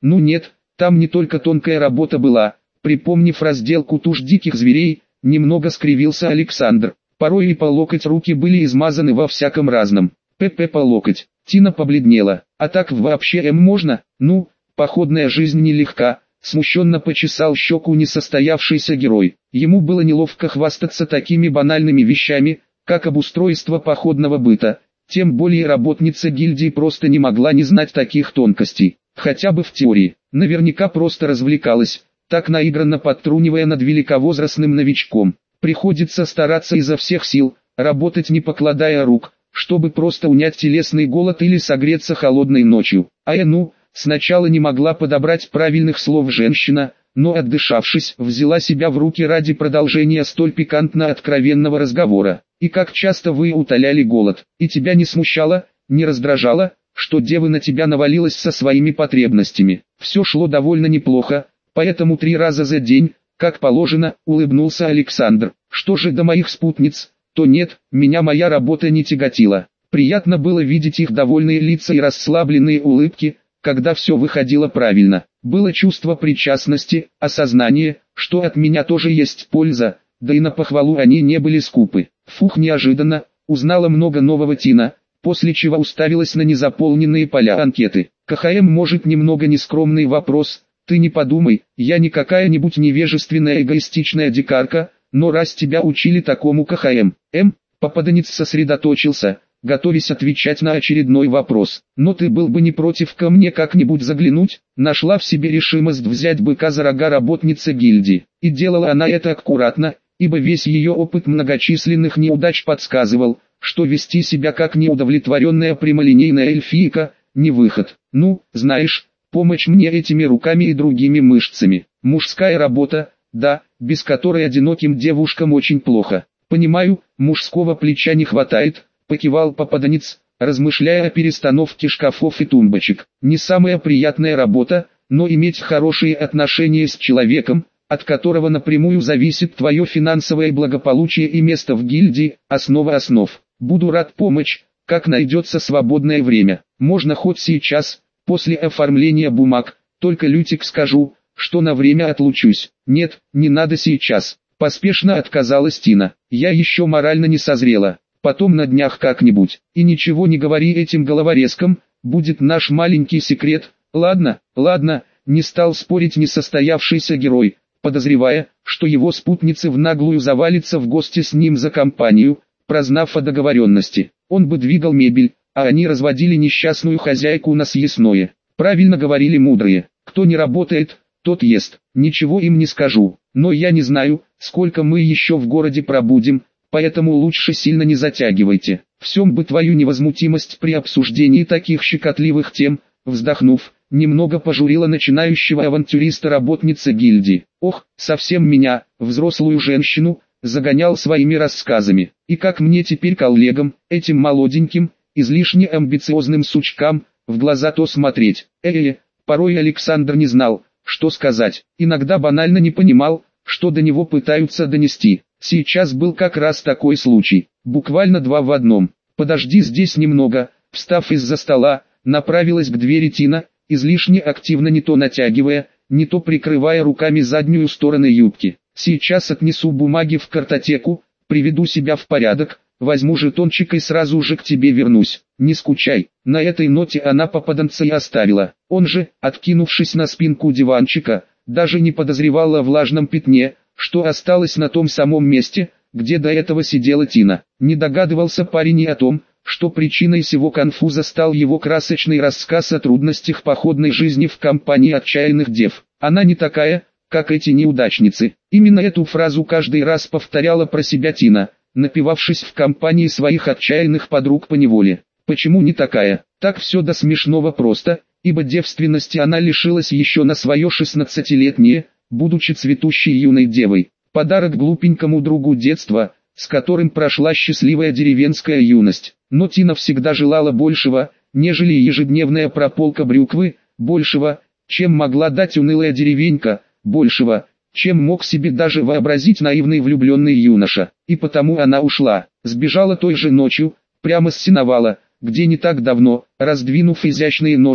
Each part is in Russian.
Ну нет, там не только тонкая работа была. Припомнив разделку туш диких зверей, немного скривился Александр. Порой и по локоть руки были измазаны во всяком разном. ПП по локоть. Тина побледнела. А так вообще можно? Ну, походная жизнь нелегка. Смущенно почесал щеку несостоявшийся герой. Ему было неловко хвастаться такими банальными вещами, как обустройство походного быта. Тем более работница гильдии просто не могла не знать таких тонкостей. Хотя бы в теории. Наверняка просто развлекалась, так наигранно подтрунивая над великовозрастным новичком. Приходится стараться изо всех сил, работать не покладая рук, чтобы просто унять телесный голод или согреться холодной ночью. Сначала не могла подобрать правильных слов женщина, но отдышавшись, взяла себя в руки ради продолжения столь пикантно откровенного разговора. И как часто вы утоляли голод, и тебя не смущало, не раздражало, что дева на тебя навалилась со своими потребностями. Все шло довольно неплохо, поэтому 3 раза за день, как положено, улыбнулся Александр. Что же до моих спутниц, то нет, меня моя работа не тяготила. Приятно было видеть их довольные лица и расслабленные улыбки, когда все выходило правильно. Было чувство причастности, осознание, что от меня тоже есть польза, да и на похвалу они не были скупы. Фух, неожиданно, узнала много нового Тина, после чего уставилась на незаполненные поля анкеты. КХМ, может, немного нескромный вопрос, ты не подумай, я не какая-нибудь невежественная эгоистичная дикарка, но раз тебя учили такому КХМ. Попаданец сосредоточился, готовясь отвечать на очередной вопрос. Но ты был бы не против ко мне как-нибудь заглянуть? Нашла в себе решимость взять быка за рога работница гильдии. И делала она это аккуратно, ибо весь ее опыт многочисленных неудач подсказывал, что вести себя как неудовлетворенная прямолинейная эльфийка – не выход. Ну, знаешь, помочь мне этими руками и другими мышцами. Мужская работа, да, без которой одиноким девушкам очень плохо. Понимаю, мужского плеча не хватает, покивал попаданец, размышляя о перестановке шкафов и тумбочек. Не самая приятная работа, но иметь хорошие отношения с человеком, от которого напрямую зависит твое финансовое благополучие и место в гильдии, основа основ. Буду рад помочь, как найдется свободное время. Можно хоть сейчас, после оформления бумаг, только Лютик скажу, что на время отлучусь. Нет, не надо сейчас. Поспешно отказалась Тина. Я еще морально не созрела. Потом на днях как-нибудь. И ничего не говори этим головорезкам, будет наш маленький секрет. Ладно, не стал спорить несостоявшийся герой, подозревая, что его спутницы в наглую завалятся в гости с ним за компанию, прознав о договоренности. Он бы двигал мебель, а они разводили несчастную хозяйку на съестное. Правильно говорили мудрые, кто не работает, тот ест. Ничего им не скажу, но я не знаю, сколько мы еще в городе пробудем, поэтому лучше сильно не затягивайте. Всем бы твою невозмутимость при обсуждении таких щекотливых тем, вздохнув, немного пожурила начинающего авантюриста работница гильдии. Ох, совсем меня, взрослую женщину, загонял своими рассказами. И как мне теперь коллегам, этим молоденьким, излишне амбициозным сучкам, в глаза то смотреть. Порой Александр не знал, что сказать. Иногда банально не понимал, что до него пытаются донести. Сейчас был как раз такой случай. Буквально 2 в одном. Подожди здесь немного. Встав из-за стола, направилась к двери Тина, излишне активно не то натягивая, не то прикрывая руками заднюю сторону юбки. Сейчас отнесу бумаги в картотеку, приведу себя в порядок, возьму жетончик и сразу же к тебе вернусь. Не скучай. На этой ноте она попаданца и оставила. Он же, откинувшись на спинку диванчика, даже не подозревал о влажном пятне, что осталось на том самом месте, где до этого сидела Тина. Не догадывался парень и о том, что причиной всего конфуза стал его красочный рассказ о трудностях походной жизни в компании отчаянных дев. Она не такая, как эти неудачницы. Именно эту фразу каждый раз повторяла про себя Тина, напивавшись в компании своих отчаянных подруг поневоле. Почему не такая? Так все до смешного просто, ибо девственности она лишилась еще на свое 16-летнее, будучи цветущей юной девой. Подарок глупенькому другу детства, с которым прошла счастливая деревенская юность. Но Тина всегда желала большего, нежели ежедневная прополка брюквы, большего, чем могла дать унылая деревенька, большего, чем мог себе даже вообразить наивный влюбленный юноша. И потому она ушла, сбежала той же ночью, прямо с сеновала, где не так давно, раздвинув изящные ножки,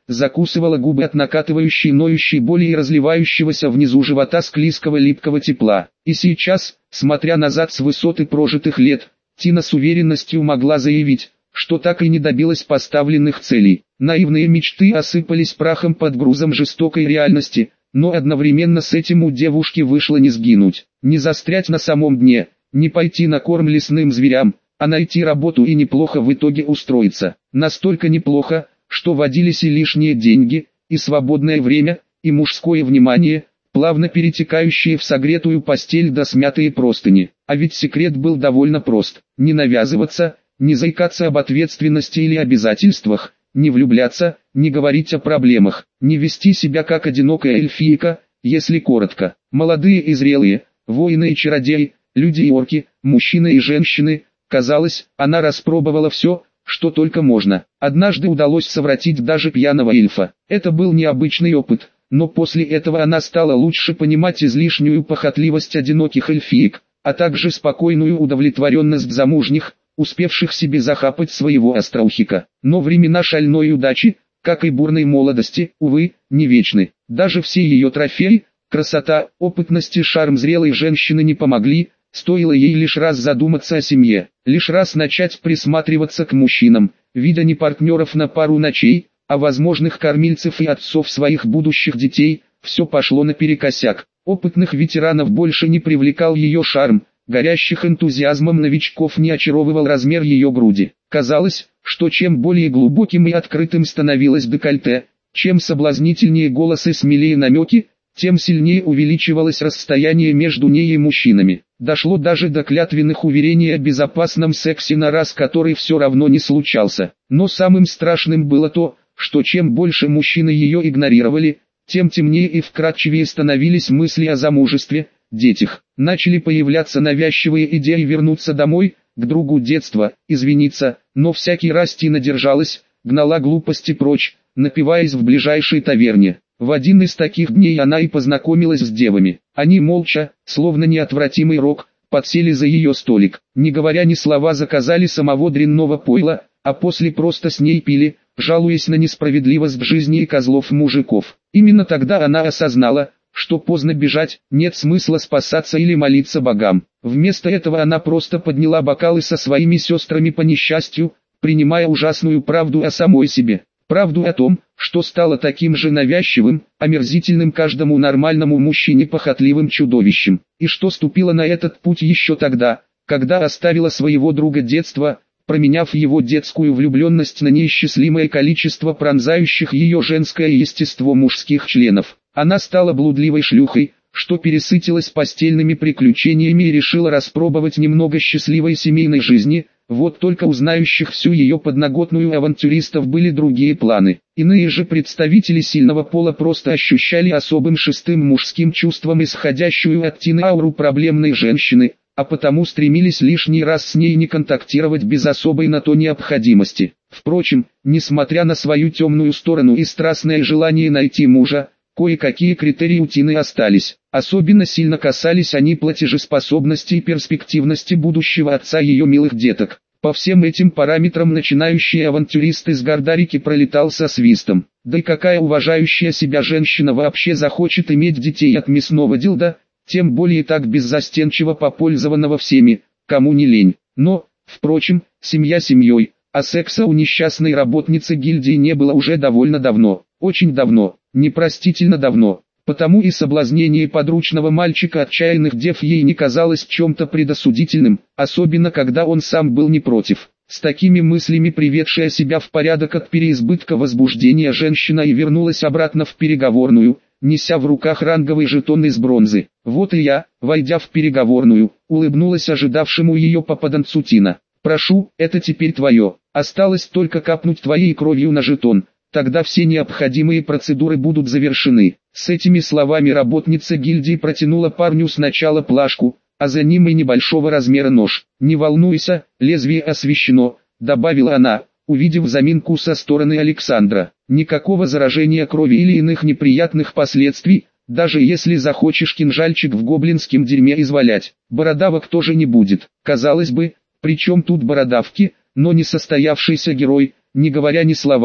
закусывала губы от накатывающей ноющей боли и разливающегося внизу живота склизкого липкого тепла. И сейчас, смотря назад с высоты прожитых лет, Тина с уверенностью могла заявить, что так и не добилась поставленных целей. Наивные мечты осыпались прахом под грузом жестокой реальности, но одновременно с этим у девушки вышло не сгинуть, не застрять на самом дне, не пойти на корм лесным зверям, а найти работу и неплохо в итоге устроиться. Настолько неплохо, что водились и лишние деньги, и свободное время, и мужское внимание, плавно перетекающие в согретую постель да смятые простыни. А ведь секрет был довольно прост: не навязываться, не заикаться об ответственности или обязательствах, не влюбляться, не говорить о проблемах, не вести себя как одинокая эльфийка, если коротко. Молодые и зрелые, воины и чародеи, люди и орки, мужчины и женщины, казалось, она распробовала все, что только можно. Однажды удалось совратить даже пьяного эльфа. Это был необычный опыт, но после этого она стала лучше понимать излишнюю похотливость одиноких эльфиек, а также спокойную удовлетворенность замужних, успевших себе захапать своего остроухика. Но времена шальной удачи, как и бурной молодости, увы, не вечны. Даже все ее трофеи, красота, опытность и шарм зрелой женщины не помогли, стоило ей лишь раз задуматься о семье, лишь раз начать присматриваться к мужчинам, видя не партнеров на пару ночей, а возможных кормильцев и отцов своих будущих детей. Все пошло наперекосяк. Опытных ветеранов больше не привлекал ее шарм, горящих энтузиазмом новичков не очаровывал размер ее груди. Казалось, что чем более глубоким и открытым становилось декольте, чем соблазнительнее голос и смелее намеки, тем сильнее увеличивалось расстояние между ней и мужчинами. Дошло даже до клятвенных уверений о безопасном сексе на раз, который все равно не случался. Но самым страшным было то, что чем больше мужчины ее игнорировали, тем темнее и вкрадчивее становились мысли о замужестве, детях. Начали появляться навязчивые идеи вернуться домой, к другу детства, извиниться, но всякий раз Тина держалась, гнала глупости прочь, напиваясь в ближайшей таверне. В один из таких дней она и познакомилась с девами. Они молча, словно неотвратимый рок, подсели за ее столик. Не говоря ни слова, заказали самого дрянного пойла, а после просто с ней пили, жалуясь на несправедливость в жизни и козлов-мужиков. Именно тогда она осознала, что поздно бежать, нет смысла спасаться или молиться богам. Вместо этого она просто подняла бокалы со своими сестрами по несчастью, принимая ужасную правду о самой себе. Правду о том, что стало таким же навязчивым, омерзительным каждому нормальному мужчине похотливым чудовищем. И что ступила на этот путь еще тогда, когда оставила своего друга детства, променяв его детскую влюбленность на неисчислимое количество пронзающих ее женское естество мужских членов. Она стала блудливой шлюхой, что пересытилась постельными приключениями и решила распробовать немного счастливой семейной жизни. Вот только у знающих всю ее подноготную авантюристов были другие планы. Иные же представители сильного пола просто ощущали особым шестым мужским чувством исходящую от Тины ауру проблемной женщины, а потому стремились лишний раз с ней не контактировать без особой на то необходимости. Впрочем, несмотря на свою темную сторону и страстное желание найти мужа, кое-какие критерии у Тины остались. Особенно сильно касались они платежеспособности и перспективности будущего отца ее милых деток. По всем этим параметрам начинающий авантюрист из Гордарики пролетал со свистом. Да и какая уважающая себя женщина вообще захочет иметь детей от мясного дилда, тем более так беззастенчиво попользованного всеми, кому не лень. Но, впрочем, семья семьей, а секса у несчастной работницы гильдии не было уже довольно давно. Очень давно, непростительно давно. Потому и соблазнение подручного мальчика отчаянных дев ей не казалось чем-то предосудительным, особенно когда он сам был не против. С такими мыслями приведшая себя в порядок от переизбытка возбуждения женщина и вернулась обратно в переговорную, неся в руках ранговый жетон из бронзы. Вот и я, войдя в переговорную, улыбнулась ожидавшему ее попаданцу Тина. «Прошу, это теперь твое, осталось только капнуть твоей кровью на жетон. Тогда все необходимые процедуры будут завершены». С этими словами работница гильдии протянула парню сначала плашку, а за ним и небольшого размера нож. «Не волнуйся, лезвие освещено», — добавила она, увидев заминку со стороны Александра. «Никакого заражения крови или иных неприятных последствий, даже если захочешь кинжальчик в гоблинском дерьме извалять. Бородавок тоже не будет». Казалось бы, при чем тут бородавки, но несостоявшийся герой, не говоря ни слова,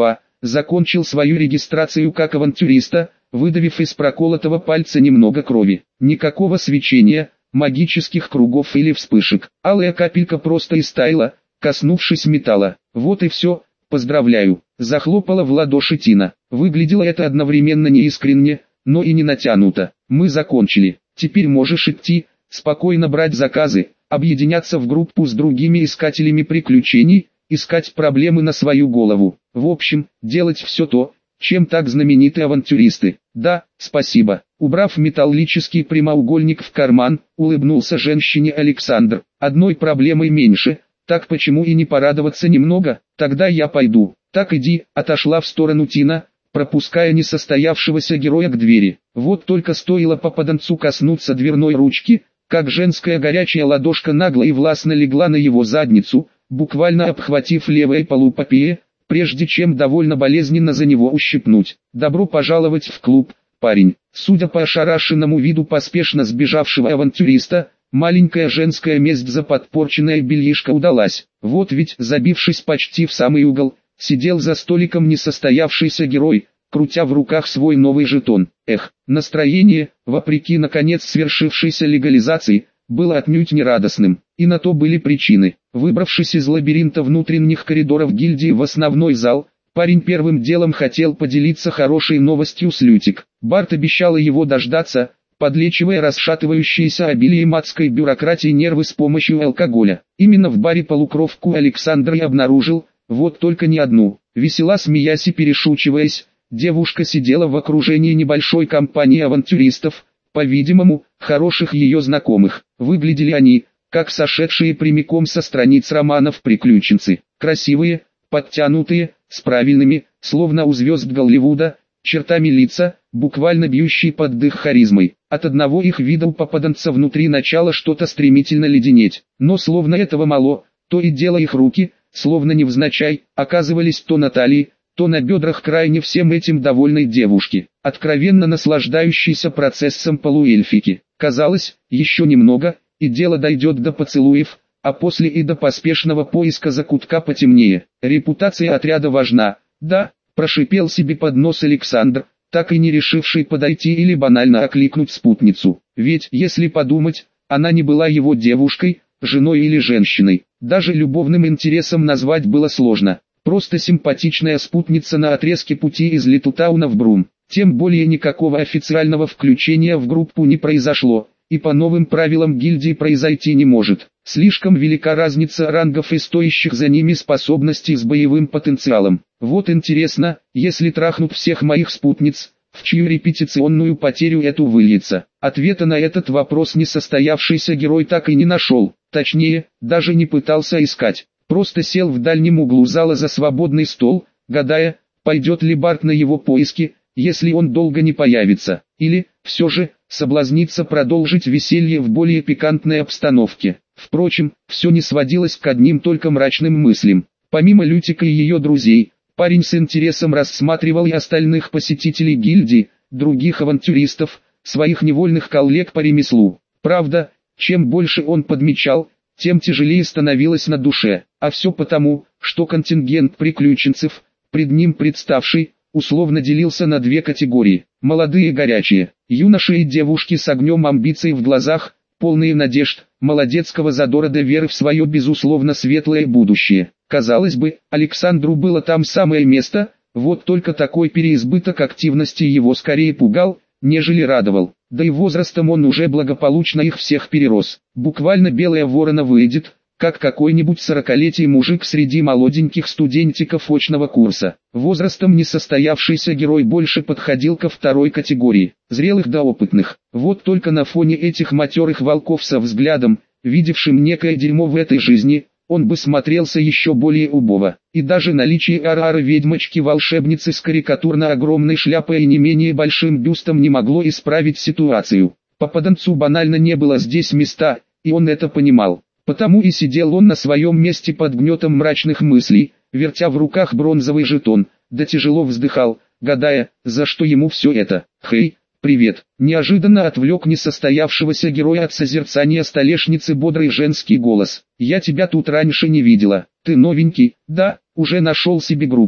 закончил свою регистрацию как авантюриста, выдавив из проколотого пальца немного крови. Никакого свечения, магических кругов или вспышек. Алая капелька просто истаяла, коснувшись металла. Вот и все, поздравляю. Захлопала в ладоши Тина. Выглядело это одновременно неискренне, но и не натянуто. Мы закончили. Теперь можешь идти, спокойно брать заказы, объединяться в группу с другими искателями приключений, искать проблемы на свою голову. В общем, делать все то, чем так знамениты авантюристы. Да, спасибо. Убрав металлический прямоугольник в карман, улыбнулся женщине Александр. Одной проблемой меньше, так почему и не порадоваться немного? Тогда я пойду. Так иди, отошла в сторону Тина, пропуская несостоявшегося героя к двери. Вот только стоило попаданцу коснуться дверной ручки, как женская горячая ладошка нагло и властно легла на его задницу, буквально обхватив левой полупопеей, прежде чем довольно болезненно за него ущипнуть. «Добро пожаловать в клуб, парень». Судя по ошарашенному виду поспешно сбежавшего авантюриста, маленькая женская месть за подпорченное бельишко удалась. Вот ведь, забившись почти в самый угол, сидел за столиком несостоявшийся герой, крутя в руках свой новый жетон. Эх, настроение, вопреки наконец свершившейся легализации, было отнюдь не радостным, и на то были причины. Выбравшись из лабиринта внутренних коридоров гильдии в основной зал, парень первым делом хотел поделиться хорошей новостью с Лютик. Барт обещала его дождаться, подлечивая расшатывающиеся обилием адской бюрократии нервы с помощью алкоголя. Именно в баре полукровку Александр и обнаружил, вот только не одну. Весела смеясь и перешучиваясь, девушка сидела в окружении небольшой компании авантюристов, по-видимому, хороших ее знакомых. Выглядели они, как сошедшие прямиком со страниц романов приключенцы. Красивые, подтянутые, с правильными, словно у звезд Голливуда, чертами лица, буквально бьющие под дых харизмой. От одного их вида у попаданца внутри начало что-то стремительно леденеть. Но словно этого мало, то и дело их руки, словно невзначай, оказывались то на талии, то на бедрах крайне всем этим довольной девушки, откровенно наслаждающейся процессом полуэльфики. Казалось, еще немного, и дело дойдет до поцелуев, а после и до поспешного поиска закутка потемнее. Репутация отряда важна, да, прошипел себе под нос Александр, так и не решивший подойти или банально окликнуть спутницу. Ведь, если подумать, она не была его девушкой, женой или женщиной. Даже любовным интересом назвать было сложно. Просто симпатичная спутница на отрезке пути из Литлтауна в Брум. Тем более никакого официального включения в группу не произошло, и по новым правилам гильдии произойти не может. Слишком велика разница рангов и стоящих за ними способностей с боевым потенциалом. Вот интересно, если трахнут всех моих спутниц, в чью репетиционную потерю эту выльется? Ответа на этот вопрос несостоявшийся герой так и не нашел. Точнее, даже не пытался искать. Просто сел в дальнем углу зала за свободный стол, гадая, пойдет ли Барт на его поиски, если он долго не появится, или, все же, соблазнится продолжить веселье в более пикантной обстановке. Впрочем, все не сводилось к одним только мрачным мыслям. Помимо Лютика и ее друзей, парень с интересом рассматривал и остальных посетителей гильдии, других авантюристов, своих невольных коллег по ремеслу. Правда, чем больше он подмечал, тем тяжелее становилось на душе, а все потому, что контингент приключенцев, пред ним представший, условно делился на две категории: молодые и горячие, юноши и девушки с огнем амбиций в глазах, полные надежд, молодецкого задора да веры в свое безусловно светлое будущее. Казалось бы, Александру было там самое место, вот только такой переизбыток активности его скорее пугал, нежели радовал. Да и возрастом он уже благополучно их всех перерос. Буквально белая ворона выйдет, как какой-нибудь 40-летний мужик среди молоденьких студентиков очного курса. Возрастом несостоявшийся герой больше подходил ко второй категории, зрелых да опытных. Вот только на фоне этих матерых волков со взглядом, видевшим некое дерьмо в этой жизни, он бы смотрелся еще более убого. И даже наличие Арары-ведьмочки-волшебницы с карикатурно огромной шляпой и не менее большим бюстом не могло исправить ситуацию. Попаданцу банально не было здесь места, и он это понимал. Потому и сидел он на своем месте под гнетом мрачных мыслей, вертя в руках бронзовый жетон, да тяжело вздыхал, гадая, за что ему все это. «Хей, привет!» Неожиданно отвлек несостоявшегося героя от созерцания столешницы бодрый женский голос. «Я тебя тут раньше не видела. Ты новенький?» «Да, уже нашел себе группу.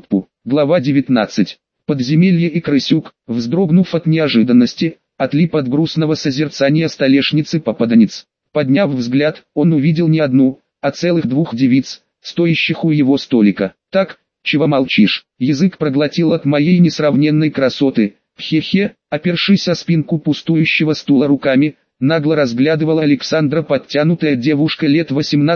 Глава 19. Подземелье. И Крысюк, вздрогнув от неожиданности, отлип от грустного созерцания столешницы попаданец. Подняв взгляд, он увидел не одну, а целых двух девиц, стоящих у его столика. «Так, чего молчишь? Язык проглотил от моей несравненной красоты». Хе-хе, опершись о спинку пустующего стула руками, нагло разглядывала Александра подтянутая девушка лет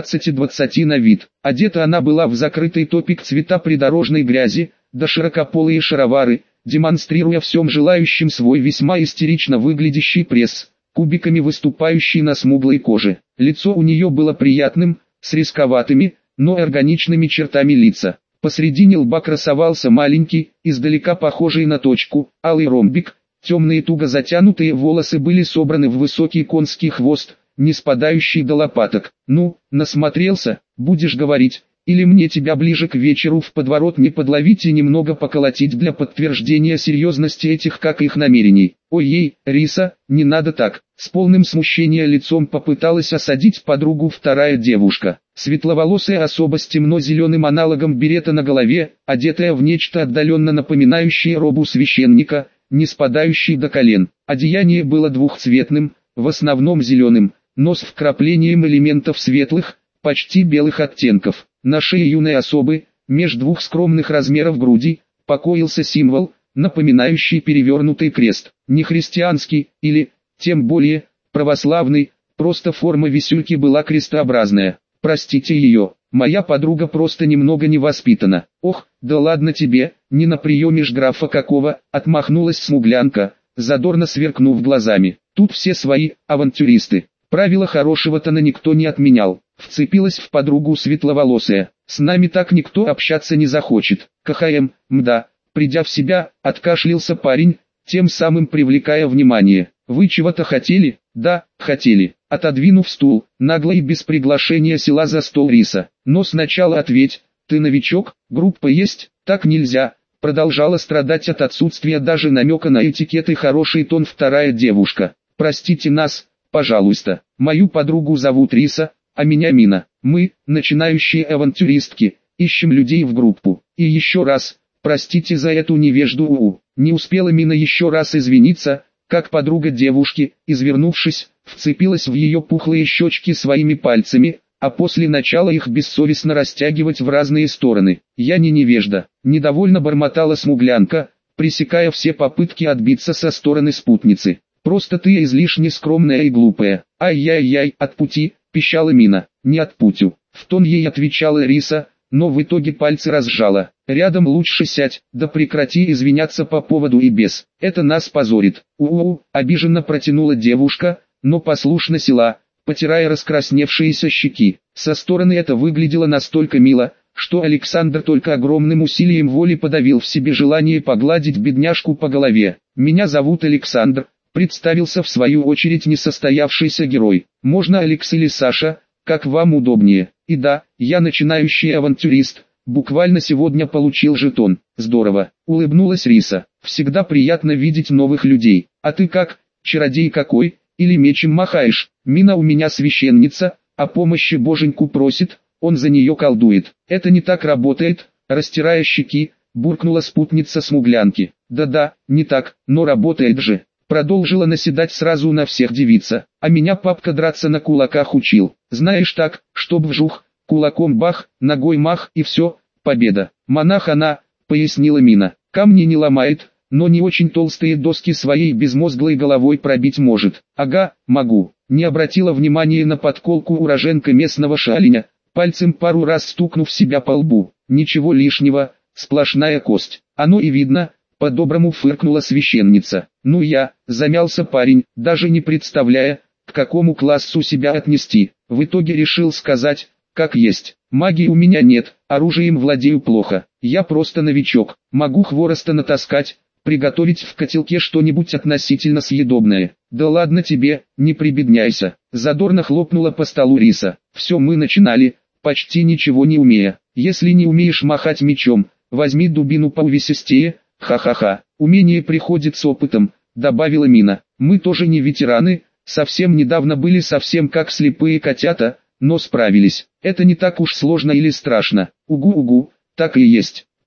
18-20 на вид. Одета она была в закрытый топик цвета придорожной грязи, да широкополые шаровары, демонстрируя всем желающим свой весьма истерично выглядящий пресс, кубиками выступающий на смуглой коже. Лицо у нее было приятным, с рисковатыми, но органичными чертами лица. Посредине лба красовался маленький, издалека похожий на точку, алый ромбик. Темные туго затянутые волосы были собраны в высокий конский хвост, не спадающий до лопаток. «Ну, насмотрелся, будешь говорить, или мне тебя ближе к вечеру в подворот не подловить и немного поколотить для подтверждения серьезности этих как их намерений?» «Ой-ей, Риса, не надо так», — с полным смущения лицом попыталась осадить подругу вторая девушка. Светловолосая особа с темно-зеленым аналогом берета на голове, одетая в нечто отдаленно напоминающее робу священника, не спадающий до колен. Одеяние было двухцветным, в основном зеленым, но с вкраплением элементов светлых, почти белых оттенков. На шее юной особы, меж двух скромных размеров груди, покоился символ, напоминающий перевернутый крест. Не христианский, или, тем более, православный, просто форма висюльки была крестообразная. «Простите ее, моя подруга просто немного невоспитана». «Ох, да ладно тебе, не на приеме ж графа какого», — отмахнулась смуглянка, задорно сверкнув глазами. «Тут все свои, авантюристы. Правила хорошего-то никто не отменял». Вцепилась в подругу светловолосая. «С нами так никто общаться не захочет». «КХМ, мда». Придя в себя, откашлялся парень, тем самым привлекая внимание. «Вы чего-то хотели?» «Да, хотели». Отодвинув стул, нагло и без приглашения села за стол Риса. «Но сначала ответь, ты новичок, группа есть?» «Так нельзя», продолжала страдать от отсутствия даже намека на этикет и хороший тон вторая девушка. «Простите нас, пожалуйста, мою подругу зовут Риса, а меня Мина. Мы, начинающие авантюристки, ищем людей в группу. И еще раз, простите за эту невежду». Не успела Мина еще раз извиниться, как подруга девушки, извернувшись, вцепилась в ее пухлые щечки своими пальцами, а после начала их бессовестно растягивать в разные стороны. «Я не невежда», — недовольно бормотала смуглянка, пресекая все попытки отбиться со стороны спутницы. «Просто ты излишне скромная и глупая». «Ай-яй-яй, отпути», — пищала Мина. «Не отпутю», — в тон ей отвечала Риса, но в итоге пальцы разжала. «Рядом лучше сядь, да прекрати извиняться по поводу и без. Это нас позорит». Обиженно протянула девушка, но послушно села, потирая раскрасневшиеся щеки. Со стороны это выглядело настолько мило, что Александр только огромным усилием воли подавил в себе желание погладить бедняжку по голове. «Меня зовут Александр», представился в свою очередь несостоявшийся герой. «Можно Алекс или Саша, как вам удобнее. И да, я начинающий авантюрист, буквально сегодня получил жетон». «Здорово», улыбнулась Риса. «Всегда приятно видеть новых людей. А ты как, чародей какой, или мечем махаешь?» «Мина у меня священница, о помощи боженьку просит, он за нее колдует». «Это не так работает», растирая щеки, буркнула спутница смуглянки. «Да-да, не так, но работает же». Продолжила наседать сразу на всех девица. «А меня папка драться на кулаках учил. Знаешь так, чтоб вжух, кулаком бах, ногой мах и все, победа». «Монах она», пояснила Мина. «Камни не ломает, но не очень толстые доски своей безмозглой головой пробить может». «Ага, могу». Не обратила внимания на подколку уроженка местного шалиня, пальцем пару раз стукнув себя по лбу. «Ничего лишнего, сплошная кость». «Оно и видно», по-доброму фыркнула священница. «Ну я», замялся парень, даже не представляя, к какому классу себя отнести. В итоге решил сказать, как есть. «Магии у меня нет, оружием владею плохо. Я просто новичок, могу хвороста натаскать, приготовить в котелке что-нибудь относительно съедобное». «Да ладно тебе, не прибедняйся», задорно хлопнула по столу Риса. «Все, мы начинали, почти ничего не умея. Если не умеешь махать мечом, возьми дубину поувесистее». «Ха-ха-ха, умение приходит с опытом», добавила Мина. «Мы тоже не ветераны, совсем недавно были совсем как слепые котята, но справились. Это не так уж сложно или страшно». «Угу-угу, так и есть»,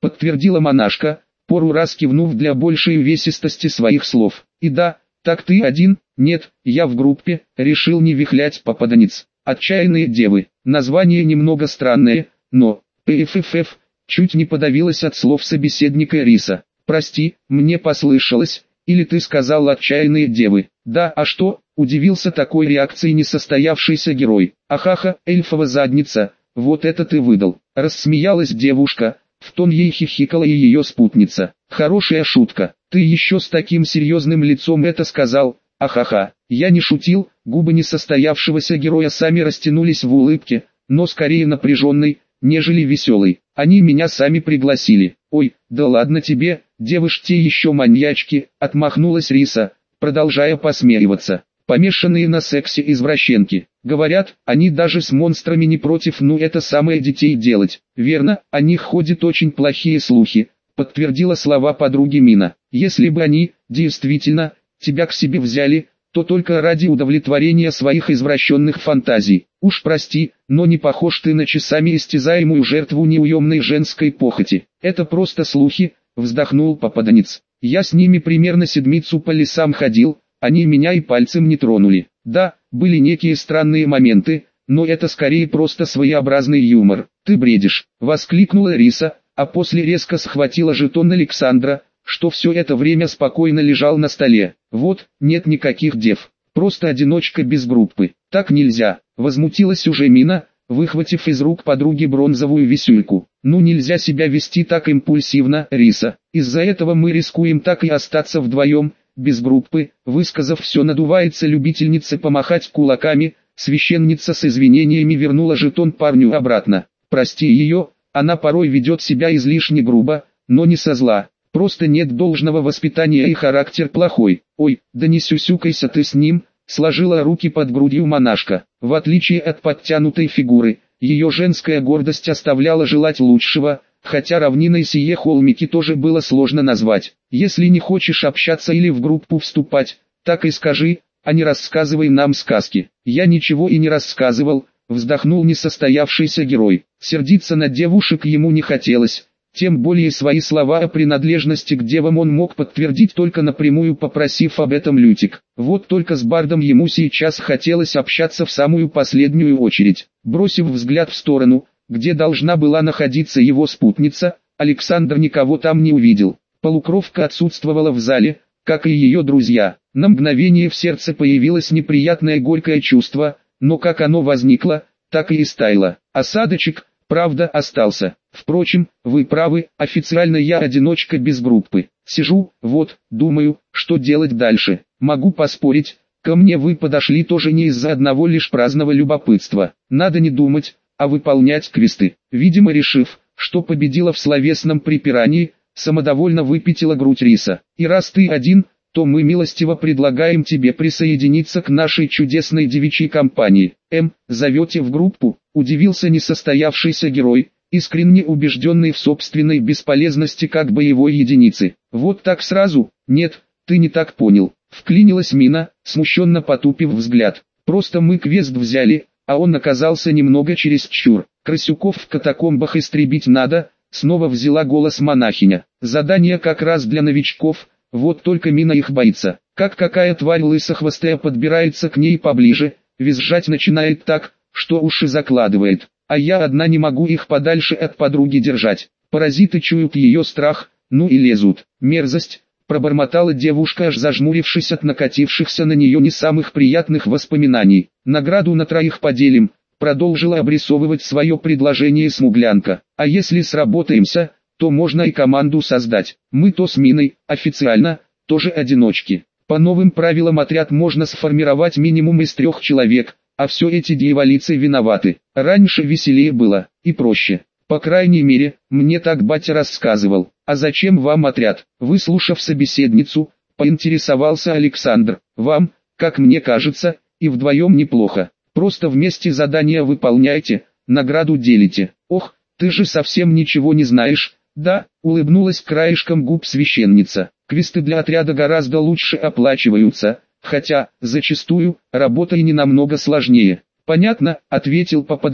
подтвердила монашка, пару раз кивнув для большей увесистости своих слов. И да, так ты один? Нет, я в группе, решил не вихлять попаданец. Отчаянные девы, название немного странное, но, пффф, чуть не подавилась от слов собеседника Риса. Прости, мне послышалось, или ты сказал отчаянные девы? Да, а что? Удивился такой реакцией несостоявшийся герой. Ахаха, эльфова задница, вот это ты выдал. Рассмеялась девушка, в тон ей хихикала и ее спутница. Хорошая шутка, ты еще с таким серьезным лицом это сказал, ахаха. Я не шутил, губы несостоявшегося героя сами растянулись в улыбке, но скорее напряженной, нежели веселой. Они меня сами пригласили. Ой, да ладно тебе, девушки еще маньячки, отмахнулась Риса, продолжая посмеиваться. Помешанные на сексе извращенки. Говорят, они даже с монстрами не против, ну это самое детей делать. Верно, о них ходят очень плохие слухи, подтвердила слова подруги Мина. Если бы они, действительно, тебя к себе взяли, то только ради удовлетворения своих извращенных фантазий. Уж прости, но не похож ты на часами истязаемую жертву неуемной женской похоти. Это просто слухи, вздохнул попаданец. Я с ними примерно седмицу по лесам ходил, они меня и пальцем не тронули. Да, были некие странные моменты, но это скорее просто своеобразный юмор. Ты бредишь, воскликнула Риса, а после резко схватила жетон Александра, что все это время спокойно лежал на столе. Вот, нет никаких дев, просто одиночка без группы. Так нельзя, возмутилась уже Мина, выхватив из рук подруги бронзовую висюльку. Ну нельзя себя вести так импульсивно, Риса. Из-за этого мы рискуем так и остаться вдвоем, без группы. Высказав все, надувается любительница помахать кулаками. Священница с извинениями вернула жетон парню обратно. Прости ее, она порой ведет себя излишне грубо, но не со зла. Просто нет должного воспитания и характер плохой. Ой, да не сюсюкайся ты с ним, сложила руки под грудью монашка. В отличие от подтянутой фигуры, ее женская гордость оставляла желать лучшего, хотя равниной сие холмики тоже было сложно назвать. Если не хочешь общаться или в группу вступать, так и скажи, а не рассказывай нам сказки. Я ничего и не рассказывал, вздохнул несостоявшийся герой. Сердиться на девушек ему не хотелось. Тем более свои слова о принадлежности к девам он мог подтвердить только напрямую, попросив об этом Лютик. Вот только с Бардом ему сейчас хотелось общаться в самую последнюю очередь. Бросив взгляд в сторону, где должна была находиться его спутница, Александр никого там не увидел. Полукровка отсутствовала в зале, как и ее друзья. На мгновение в сердце появилось неприятное горькое чувство, но как оно возникло, так и истаяло. Осадочек, правда, остался. Впрочем, вы правы, официально я одиночка без группы. Сижу, вот, думаю, что делать дальше. Могу поспорить, ко мне вы подошли тоже не из-за одного лишь праздного любопытства. Надо не думать, а выполнять квесты. Видимо, решив, что победила в словесном припирании, самодовольно выпятила грудь Риса. И раз ты один, то мы милостиво предлагаем тебе присоединиться к нашей чудесной девичьей компании. Зовете в группу? Удивился несостоявшийся герой, искренне убежденный в собственной бесполезности как боевой единицы. Вот так сразу? Нет, ты не так понял. Вклинилась Мина, смущенно потупив взгляд. Просто мы квест взяли, а он оказался немного чересчур. Крысюков в катакомбах истребить надо, снова взяла голос монахиня. Задание как раз для новичков, вот только Мина их боится. Как какая тварь лысохвостая подбирается к ней поближе, визжать начинает так, что уши закладывает. А я одна не могу их подальше от подруги держать. Паразиты чуют ее страх, ну и лезут. Мерзость, пробормотала девушка, аж зажмурившись от накатившихся на нее не самых приятных воспоминаний. Награду на 3 поделим, продолжила обрисовывать свое предложение смуглянка. А если сработаемся, то можно и команду создать. Мы-то с Миной, официально, тоже одиночки. По новым правилам отряд можно сформировать минимум из 3 человек, а все эти дьяволицы виноваты. Раньше веселее было, и проще. По крайней мере, мне так батя рассказывал. А зачем вам отряд? Выслушав собеседницу, поинтересовался Александр. Вам, как мне кажется, и вдвоем неплохо. Просто вместе задания выполняйте, награду делите. Ох, ты же совсем ничего не знаешь. Да, улыбнулась краешком губ священница. Квесты для отряда гораздо лучше оплачиваются, хотя, зачастую, работа и не намного сложнее. Понятно, ответил попаданец,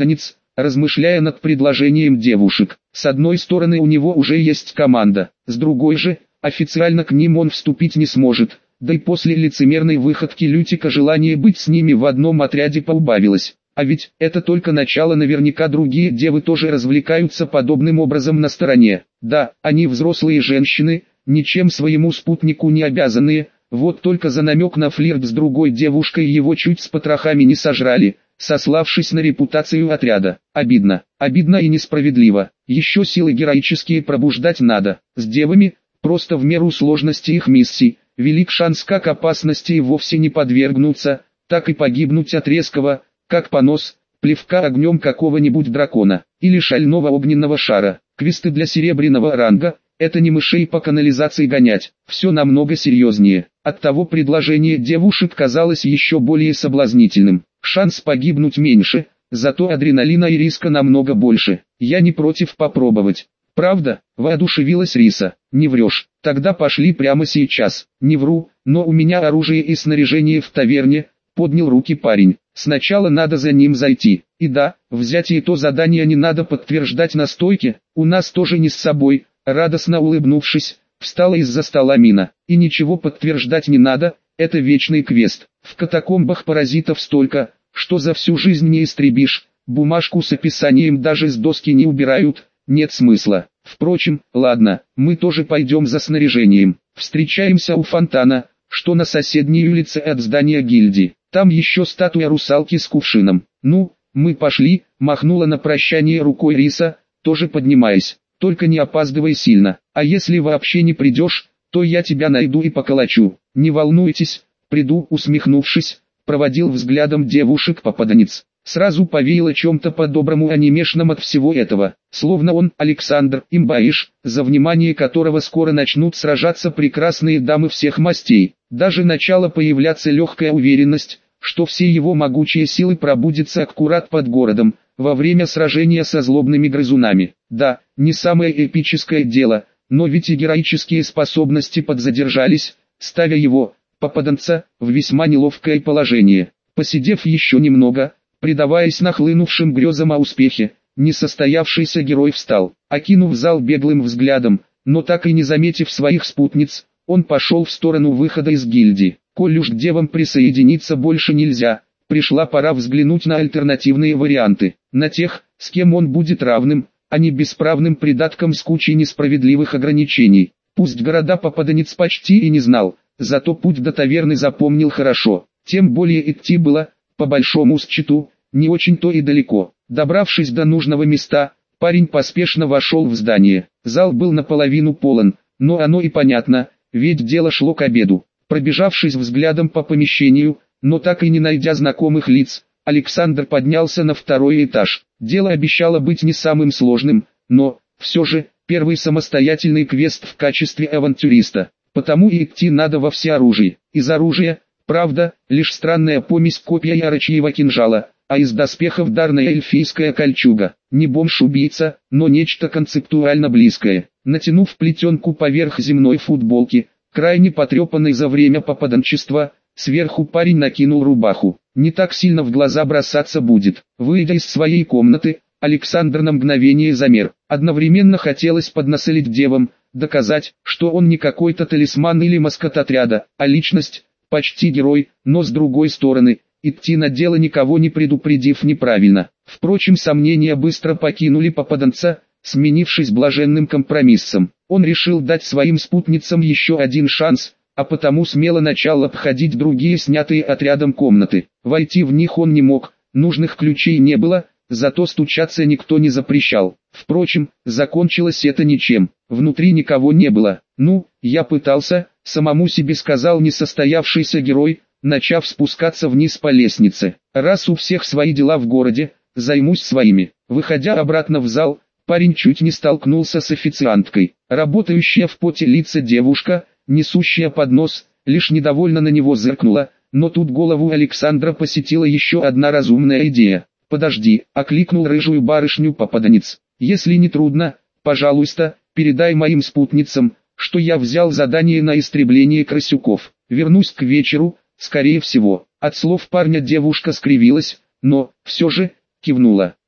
размышляя над предложением девушек. С одной стороны у него уже есть команда, с другой же, официально к ним он вступить не сможет, да и после лицемерной выходки Лютика желание быть с ними в одном отряде поубавилось. А ведь это только начало, наверняка другие девы тоже развлекаются подобным образом на стороне. Да, они взрослые женщины, ничем своему спутнику не обязанные, вот только за намек на флирт с другой девушкой его чуть с потрохами не сожрали, сославшись на репутацию отряда. Обидно, обидно и несправедливо. Еще силы героические пробуждать надо. С девами, просто в меру сложности их миссий, велик шанс как опасности и вовсе не подвергнуться, так и погибнуть от резкого, как понос, плевка огнем какого-нибудь дракона, или шального огненного шара. Квесты для серебряного ранга – это не мышей по канализации гонять, все намного серьезнее. Оттого предложение девушек казалось еще более соблазнительным. Шанс погибнуть меньше, зато адреналина и риска намного больше. Я не против попробовать. Правда, воодушевилась Риса. Не врешь, тогда пошли прямо сейчас. Не вру, но у меня оружие и снаряжение в таверне, поднял руки парень. Сначала надо за ним зайти. И да, взятие то задание не надо подтверждать на стойке, у нас тоже не с собой. Радостно улыбнувшись, встала из-за стола Мина. И ничего подтверждать не надо, это вечный квест. В катакомбах паразитов столько, что за всю жизнь не истребишь. Бумажку с описанием даже с доски не убирают, нет смысла. Впрочем, ладно, мы тоже пойдем за снаряжением. Встречаемся у фонтана, что на соседней улице от здания гильдии. Там еще статуя русалки с кувшином. Ну, мы пошли, махнула на прощание рукой Риса, тоже поднимаясь. Только не опаздывай сильно, а если вообще не придешь, то я тебя найду и поколочу. Не волнуйтесь, приду, усмехнувшись, проводил взглядом девушек попаданец. Сразу повеяло чем-то по-доброму анимешным от всего этого, словно он, Александр, имбаиш, за внимание которого скоро начнут сражаться прекрасные дамы всех мастей. Даже начала появляться легкая уверенность, что все его могучие силы пробудятся аккурат под городом, во время сражения со злобными грызунами. Да, не самое эпическое дело, но ведь и героические способности подзадержались, ставя его, попаданца, в весьма неловкое положение. Посидев еще немного, предаваясь нахлынувшим грезам о успехе, несостоявшийся герой встал, окинув зал беглым взглядом, но так и не заметив своих спутниц, он пошел в сторону выхода из гильдии. Коль уж к девам присоединиться больше нельзя, пришла пора взглянуть на альтернативные варианты, на тех, с кем он будет равным, а не бесправным придатком с кучей несправедливых ограничений. Пусть города попаданец почти и не знал, зато путь до таверны запомнил хорошо, тем более идти было, по большому счету, не очень-то и далеко. Добравшись до нужного места, парень поспешно вошел в здание. Зал был наполовину полон, но оно и понятно, ведь дело шло к обеду. Пробежавшись взглядом по помещению, но так и не найдя знакомых лиц, Александр поднялся на второй этаж. Дело обещало быть не самым сложным, но, все же, первый самостоятельный квест в качестве авантюриста. Потому и идти надо во всеоружии. Из оружия, правда, лишь странная помесь копья и орочьего кинжала, а из доспехов дарная эльфийская кольчуга. Не бомж-убийца, но нечто концептуально близкое. Натянув плетенку поверх земной футболки, крайне потрепанной за время попаданчества, сверху парень накинул рубаху. Не так сильно в глаза бросаться будет. Выйдя из своей комнаты, Александр на мгновение замер. Одновременно хотелось поднасолить девам, доказать, что он не какой-то талисман или маскот отряда, а личность, почти герой, но с другой стороны, идти на дело никого не предупредив неправильно. Впрочем, сомнения быстро покинули попаданца, сменившись блаженным компромиссом. Он решил дать своим спутницам еще один шанс, а потому смело начал обходить другие снятые отрядом комнаты. Войти в них он не мог, нужных ключей не было, зато стучаться никто не запрещал. Впрочем, закончилось это ничем, внутри никого не было. «Ну, я пытался», — самому себе сказал несостоявшийся герой, начав спускаться вниз по лестнице. «Раз у всех свои дела в городе, займусь своими». Выходя обратно в зал, парень чуть не столкнулся с официанткой. Работающая в поте лица девушка, несущая поднос, лишь недовольно на него зыркнула, но тут голову Александра посетила еще одна разумная идея. «Подожди», — окликнул рыжую барышню попаданец. «Если не трудно, пожалуйста, передай моим спутницам, что я взял задание на истребление крысюков. Вернусь к вечеру, скорее всего». От слов парня девушка скривилась, но, все же, кивнула.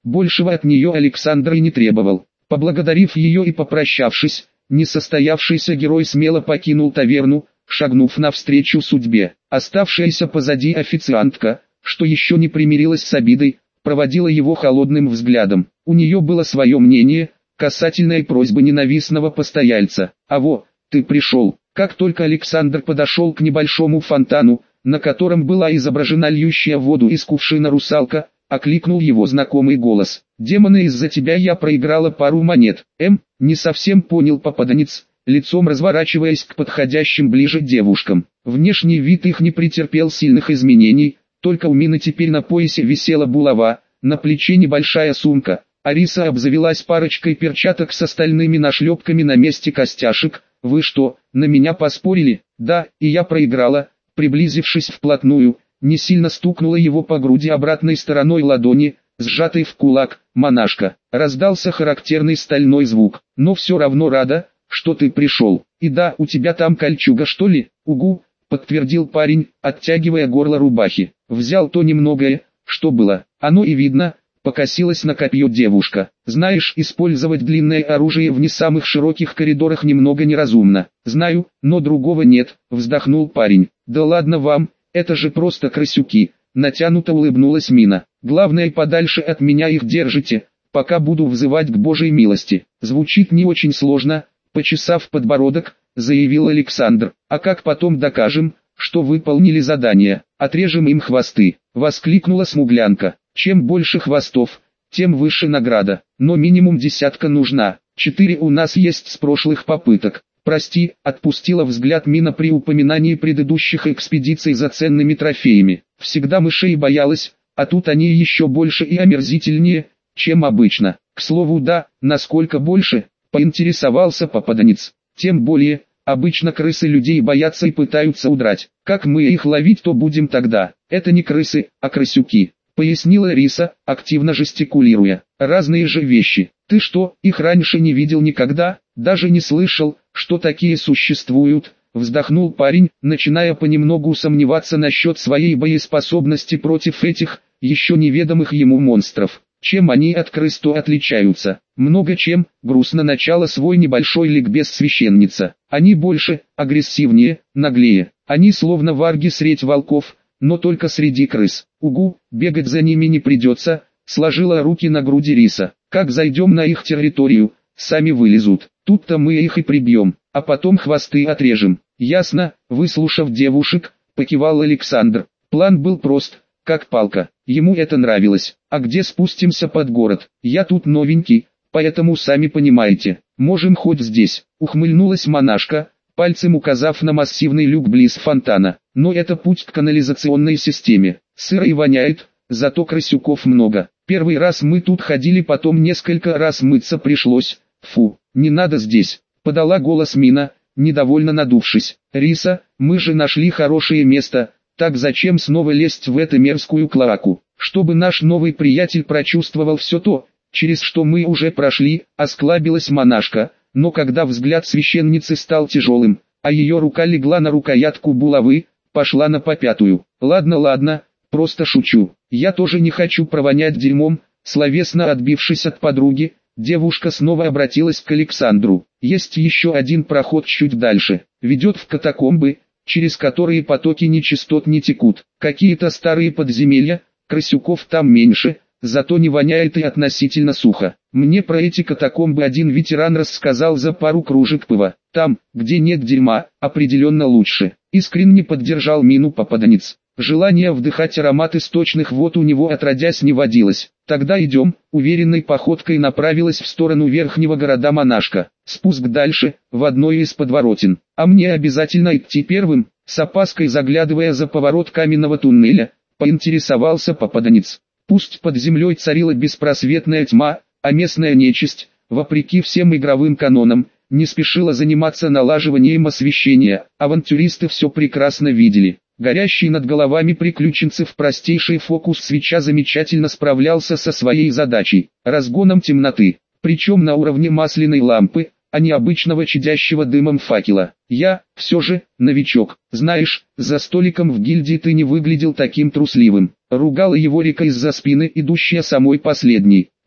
Большего от нее Александр и не требовал. Поблагодарив ее и попрощавшись, несостоявшийся герой смело покинул таверну, шагнув навстречу судьбе. Оставшаяся позади официантка, что еще не примирилась с обидой, проводила его холодным взглядом. У нее было свое мнение, касательно просьбы ненавистного постояльца. «А во, ты пришел». Как только Александр подошел к небольшому фонтану, на котором была изображена льющая воду из кувшина русалка, окликнул его знакомый голос. «Демоны, из-за тебя я проиграла пару монет». Не совсем понял попаданец, лицом разворачиваясь к подходящим ближе девушкам. Внешний вид их не претерпел сильных изменений, только у Мины теперь на поясе висела булава, на плече небольшая сумка, а Риса обзавелась парочкой перчаток с остальными нашлепками на месте костяшек. «Вы что, на меня поспорили?» «Да, и я проиграла». Приблизившись вплотную, не сильно стукнула его по груди обратной стороной ладони, сжатой в кулак. «Монашка!» Раздался характерный стальной звук. «Но все равно рада, что ты пришел. И да, у тебя там кольчуга, что ли?» «Угу», подтвердил парень, оттягивая горло рубахи. «Взял то немногое, что было. Оно и видно». Покосилась на копье девушка. «Знаешь, использовать длинное оружие в не самых широких коридорах немного неразумно». «Знаю, но другого нет», вздохнул парень. «Да ладно вам, это же просто крысюки», натянуто улыбнулась Мина. «Главное, подальше от меня их держите, пока буду взывать к Божьей милости». Звучит не очень сложно, почесав подбородок, заявил Александр. «А как потом докажем, что выполнили задание? Отрежем им хвосты», воскликнула смуглянка. «Чем больше хвостов, тем выше награда, но минимум 10 нужна. 4 у нас есть с прошлых попыток». «Прости», отпустила взгляд Мина при упоминании предыдущих экспедиций за ценными трофеями. «Всегда мышей боялась, а тут они еще больше и омерзительнее, чем обычно». «К слову, да, насколько больше?» поинтересовался попаданец. «Тем более, обычно крысы людей боятся и пытаются удрать. Как мы их ловить, то будем тогда?» «Это не крысы, а крысюки», пояснила Риса, активно жестикулируя. «Разные же вещи. Ты что, их раньше не видел никогда? Даже не слышал, что такие существуют?» Вздохнул парень, начиная понемногу сомневаться насчет своей боеспособности против этих, еще неведомых ему монстров. Чем они от крыс то отличаются? Много чем, грустно начала свой небольшой ликбез священница. Они больше, агрессивнее, наглее. Они словно варги средь волков, но только среди крыс. Угу, бегать за ними не придется, сложила руки на груди Риса. Как зайдем на их территорию, сами вылезут. Тут-то мы их и прибьем, а потом хвосты отрежем. Ясно, выслушав девушек, покивал Александр. План был прост, как палка. Ему это нравилось. А где спустимся под город? Я тут новенький, поэтому сами понимаете. Можем хоть здесь. Ухмыльнулась монашка, пальцем указав на массивный люк близ фонтана. Но это путь к канализационной системе. Сыро и воняет, зато крысюков много. Первый раз мы тут ходили, потом несколько раз мыться пришлось. Фу, не надо здесь. Подала голос Мина, недовольно надувшись. «Риса, мы же нашли хорошее место, так зачем снова лезть в эту мерзкую клоаку? Чтобы наш новый приятель прочувствовал все то, через что мы уже прошли», осклабилась монашка, но когда взгляд священницы стал тяжелым, а ее рука легла на рукоятку булавы, пошла на попятую. «Ладно, ладно, просто шучу. Я тоже не хочу провонять дерьмом», словесно отбившись от подруги, девушка снова обратилась к Александру. «Есть еще один проход чуть дальше, ведет в катакомбы, через которые потоки нечистот не текут. Какие-то старые подземелья, крысюков там меньше, зато не воняет и относительно сухо. Мне про эти катакомбы один ветеран рассказал за пару кружек пива. Там, где нет дерьма, определенно лучше». Искренне поддержал Мину попаданец. Желание вдыхать аромат источных вод у него отродясь не водилось. «Тогда идем», уверенной походкой направилась в сторону верхнего города монашка. «Спуск дальше, в одной из подворотен. А мне обязательно идти первым?» С опаской заглядывая за поворот каменного туннеля, поинтересовался попаданец. Пусть под землей царила беспросветная тьма, а местная нечисть, вопреки всем игровым канонам, не спешила заниматься налаживанием освещения. Авантюристы все прекрасно видели. Горящий над головами приключенцев простейший фокус свеча замечательно справлялся со своей задачей – разгоном темноты, причем на уровне масляной лампы, а не обычного чадящего дымом факела. «Я, все же, новичок, знаешь, за столиком в гильдии ты не выглядел таким трусливым», ругала его Рика из-за спины, идущая самой последней.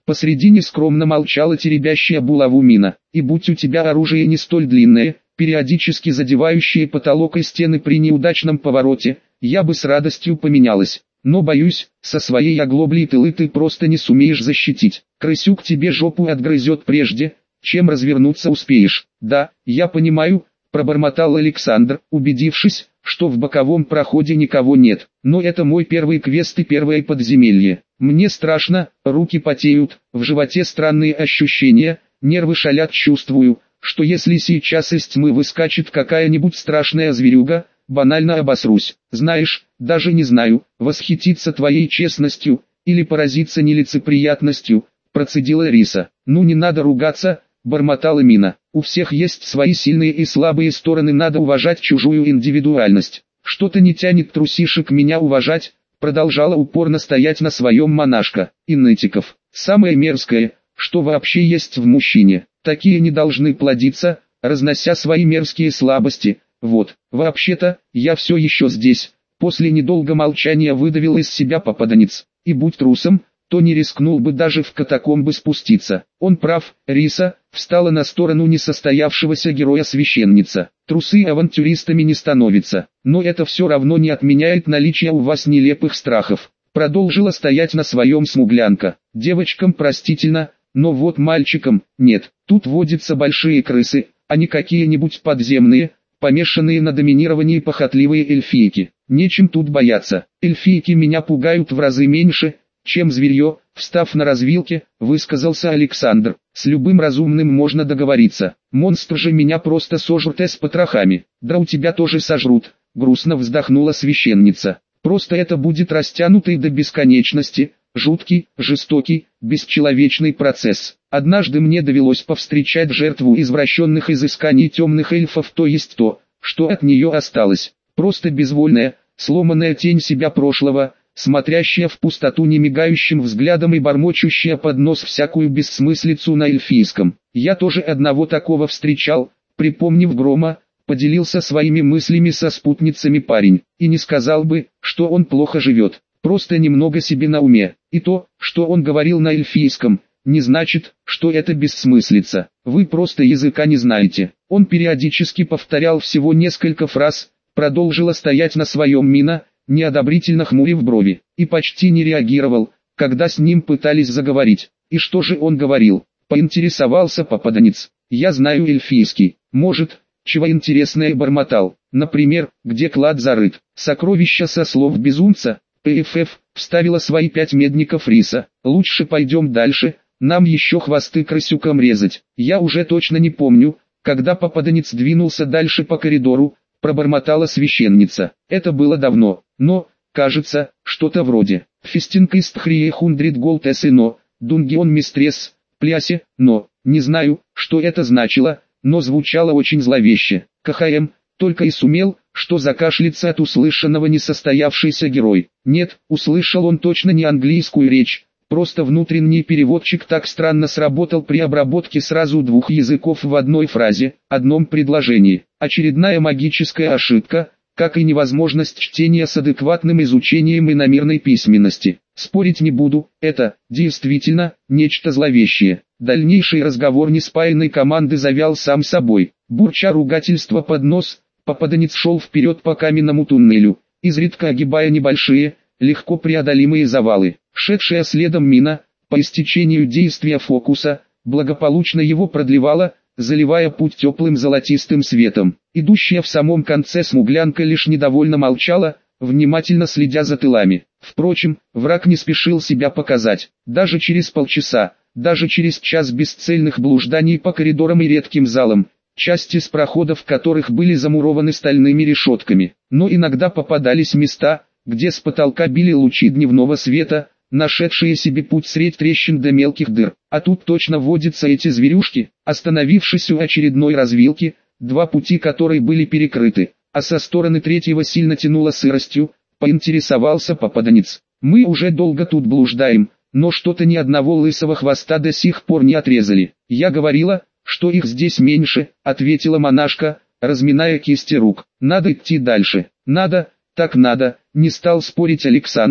Посредине скромно молчала теребящая булаву Мина. И будь у тебя оружие не столь длинное, периодически задевающее потолок и стены при неудачном повороте, я бы с радостью поменялась. Но боюсь, со своей оглоблей тылы ты просто не сумеешь защитить. Крысюк тебе жопу отгрызет прежде, чем развернуться успеешь. Да, я понимаю, пробормотал Александр, убедившись, что в боковом проходе никого нет. Но это мой первый квест и первое подземелье. Мне страшно, руки потеют, в животе странные ощущения, нервы шалят, чувствую, что если сейчас из тьмы выскочит какая-нибудь страшная зверюга, банально обосрусь. Знаешь, даже не знаю, восхититься твоей честностью, или поразиться нелицеприятностью, процедила Риса. Ну не надо ругаться, бормотала Мина. У всех есть свои сильные и слабые стороны, надо уважать чужую индивидуальность. Что-то не тянет трусишек меня уважать, продолжала упорно стоять на своем монашка. И нытиков. Самое мерзкое, что вообще есть в мужчине. Такие не должны плодиться, разнося свои мерзкие слабости. Вот, вообще-то, я все еще здесь. После недолгого молчания выдавил из себя попаданец. И будь трусом, то не рискнул бы даже в катакомбы спуститься. Он прав, Риса, встала на сторону несостоявшегося героя священница. Трусы авантюристами не становятся, но это все равно не отменяет наличие у вас нелепых страхов. Продолжила стоять на своем смуглянка. Девочкам простительно, но вот мальчикам нет. Тут водятся большие крысы, а не какие-нибудь подземные, помешанные на доминировании похотливые эльфийки. Нечем тут бояться. Эльфийки меня пугают в разы меньше, чем зверье. Встав на развилке, высказался Александр. С любым разумным можно договориться. Монстр же меня просто сожрут с потрохами. Да у тебя тоже сожрут, грустно вздохнула священница. Просто это будет растянутый до бесконечности, жуткий, жестокий, бесчеловечный процесс. Однажды мне довелось повстречать жертву извращенных изысканий темных эльфов, то есть то, что от нее осталось. Просто безвольная, сломанная тень себя прошлого, смотрящая в пустоту немигающим взглядом и бормочущая под нос всякую бессмыслицу на эльфийском. Я тоже одного такого встречал, припомнив Грома, поделился своими мыслями со спутницами парень, и не сказал бы, что он плохо живет, просто немного себе на уме. И то, что он говорил на эльфийском, не значит, что это бессмыслица. Вы просто языка не знаете. Он периодически повторял всего несколько фраз, продолжила стоять на своем Мина, неодобрительно хмурив брови, и почти не реагировал, когда с ним пытались заговорить. И что же он говорил? Поинтересовался попаданец. Я знаю эльфийский. Может, чего интересное бормотал. Например, где клад зарыт. Сокровища со слов безумца. ПФФ вставила свои 5 медников Риса. Лучше пойдем дальше, нам еще хвосты крысюкам резать. Я уже точно не помню, когда попаданец двинулся дальше по коридору, пробормотала священница. Это было давно, но, кажется, что-то вроде «Фистинг ист хрие хундрид голд эсино, дунгион мистрес, плясе», но, не знаю, что это значило, но звучало очень зловеще. КХМ, только и сумел, что закашляться от услышанного несостоявшийся герой. Нет, услышал он точно не английскую речь, просто внутренний переводчик так странно сработал при обработке сразу 2 языков в одной фразе, одном предложении. Очередная магическая ошибка, как и невозможность чтения с адекватным изучением иномерной письменности. Спорить не буду, это, действительно, нечто зловещее. Дальнейший разговор неспаянной команды завял сам собой. Бурча ругательства под нос, попаданец шел вперед по каменному туннелю, изредка огибая небольшие, легко преодолимые завалы. Шедшая следом Мина, по истечению действия фокуса, благополучно его продлевала, заливая путь теплым золотистым светом. Идущая в самом конце смуглянка лишь недовольно молчала, внимательно следя за тылами. Впрочем, враг не спешил себя показать. Даже через полчаса, даже через час бесцельных блужданий по коридорам и редким залам, части с проходов которых были замурованы стальными решетками. Но иногда попадались места, где с потолка били лучи дневного света, нашедшие себе путь средь трещин до мелких дыр. А тут точно водятся эти зверюшки. Остановившись у очередной развилки, 2 пути которой были перекрыты, а со стороны третьего сильно тянуло сыростью, поинтересовался попаданец. Мы уже долго тут блуждаем, но что-то ни одного лысого хвоста до сих пор не отрезали. Я говорила, что их здесь меньше, ответила монашка, разминая кисти рук. Надо идти дальше. Надо, так надо, не стал спорить Александр,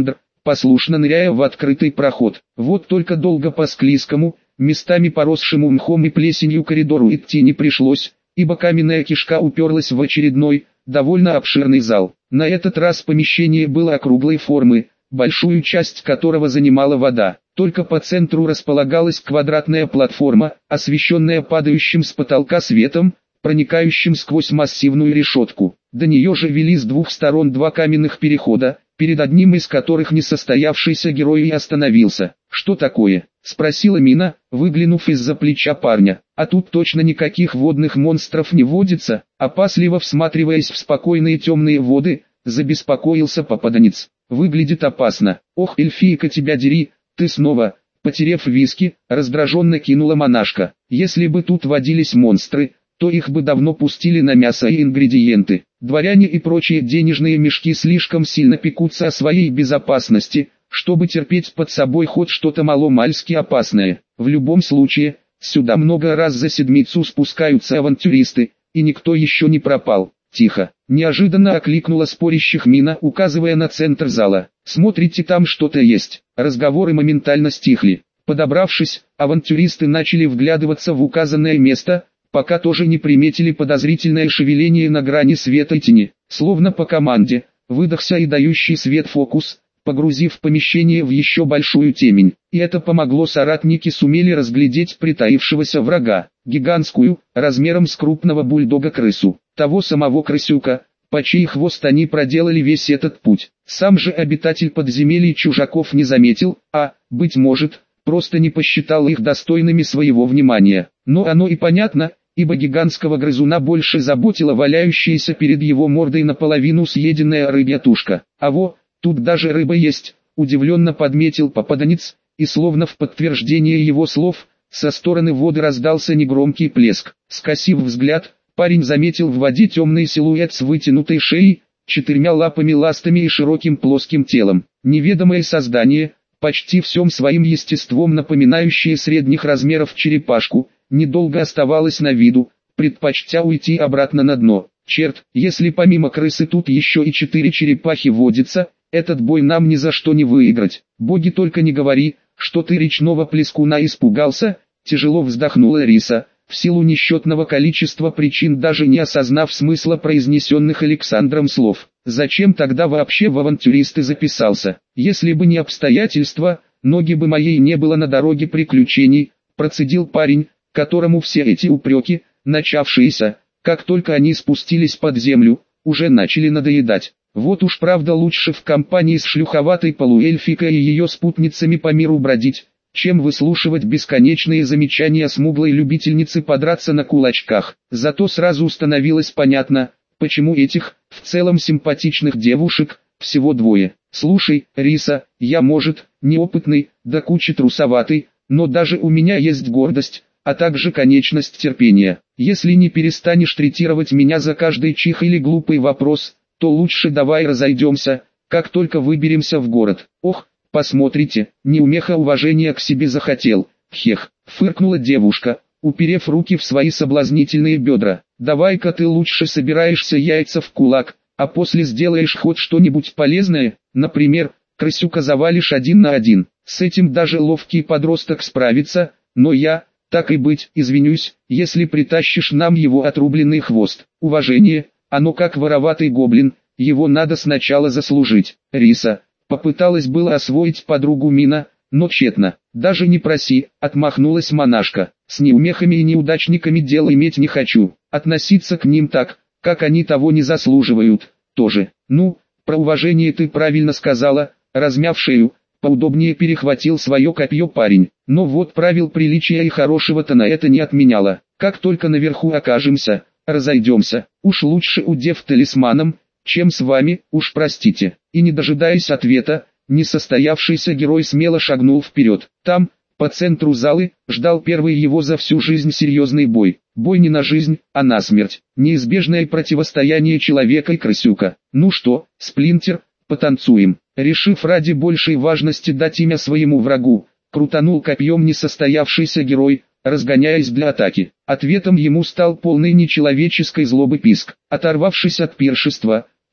послушно ныряя в открытый проход. Вот только долго по склизкому, местами поросшему мхом и плесенью коридору идти не пришлось, ибо каменная кишка уперлась в очередной, довольно обширный зал. На этот раз помещение было округлой формы, большую часть которого занимала вода. Только по центру располагалась квадратная платформа, освещенная падающим с потолка светом, проникающим сквозь массивную решетку. До нее же вели с двух сторон два каменных перехода, перед одним из которых несостоявшийся герой и остановился. «Что такое?» — спросила Мина, выглянув из-за плеча парня. «А тут точно никаких водных монстров не водится?» Опасливо всматриваясь в спокойные темные воды, забеспокоился попаданец. «Выглядит опасно. Ох, эльфийка, тебя дери, ты снова!» Потерев виски, раздраженно кинула монашка. «Если бы тут водились монстры, то их бы давно пустили на мясо и ингредиенты. Дворяне и прочие денежные мешки слишком сильно пекутся о своей безопасности, чтобы терпеть под собой хоть что-то маломальски опасное. В любом случае, сюда много раз за седмицу спускаются авантюристы, и никто еще не пропал». «Тихо!» — неожиданно окликнула спорящих Мина, указывая на центр зала. «Смотрите, там что-то есть». Разговоры моментально стихли. Подобравшись, авантюристы начали вглядываться в указанное место, пока тоже не приметили подозрительное шевеление на грани света и тени. Словно по команде, выдохся и дающий свет фокус, погрузив помещение в еще большую темень. И это помогло, соратники сумели разглядеть притаившегося врага, гигантскую, размером с крупного бульдога крысу, того самого крысюка, по чей хвост они проделали весь этот путь. Сам же обитатель подземелий чужаков не заметил, быть может, просто не посчитал их достойными своего внимания. Но оно и понятно, ибо гигантского грызуна больше заботила валяющаяся перед его мордой наполовину съеденная рыбья тушка. Тут даже рыба есть, удивленно подметил попаданец, и словно в подтверждение его слов, со стороны воды раздался негромкий плеск. Скосив взгляд, парень заметил в воде темный силуэт с вытянутой шеей, 4 лапами, ластами и широким плоским телом. Неведомое создание, почти всем своим естеством напоминающее средних размеров черепашку, недолго оставалось на виду, предпочтя уйти обратно на дно. «Черт, если помимо крысы тут еще и 4 черепахи водятся, этот бой нам ни за что не выиграть. Боги, только не говори, что ты речного плескуна испугался», тяжело вздохнула Риса, в силу несчетного количества причин даже не осознав смысла произнесенных Александром слов. «Зачем тогда вообще в авантюристы записался? Если бы не обстоятельства, ноги бы моей не было на дороге приключений», процедил парень, которому все эти упреки, начавшиеся, как только они спустились под землю, уже начали надоедать. Вот уж правда лучше в компании с шлюховатой полуэльфикой и ее спутницами по миру бродить, чем выслушивать бесконечные замечания смуглой любительницы подраться на кулачках. Зато сразу становилось понятно, почему этих, в целом симпатичных девушек, всего 2. «Слушай, Риса, я может, неопытный, да кучи трусоватый, но даже у меня есть гордость, а также конечность терпения. Если не перестанешь третировать меня за каждый чих или глупый вопрос, то лучше давай разойдемся, как только выберемся в город». «Ох, посмотрите, неумеха уважения к себе захотел». «Хех», фыркнула девушка, уперев руки в свои соблазнительные бедра. «Давай-ка ты лучше собираешься яйца в кулак, а после сделаешь хоть что-нибудь полезное, например, крысюка завалишь 1 на 1. С этим даже ловкий подросток справится, но я, так и быть, извинюсь, если притащишь нам его отрубленный хвост. Уважение, оно как вороватый гоблин, его надо сначала заслужить». Риса попыталась было освоить подругу Мина, но тщетно. «Даже не проси», отмахнулась монашка. «С неумехами и неудачниками дел иметь не хочу. Относиться к ним так, как они того не заслуживают, тоже». «Ну, про уважение ты правильно сказала», размяв шею, поудобнее перехватил свое копье парень. Но вот правил приличия и хорошего-то на это не отменяло. «Как только наверху окажемся, разойдемся. Уж лучше удев талисманом, чем с вами, уж простите». И не дожидаясь ответа, несостоявшийся герой смело шагнул вперед. Там, по центру залы, ждал первый его за всю жизнь серьезный бой. Бой не на жизнь, а на смерть. Неизбежное противостояние человека и крысюка. «Ну что, Сплинтер, потанцуем?» Решив ради большей важности дать имя своему врагу, крутанул копьем несостоявшийся герой, разгоняясь для атаки. Ответом ему стал полный нечеловеческой злобы писк. Оторвавшись от пиршества,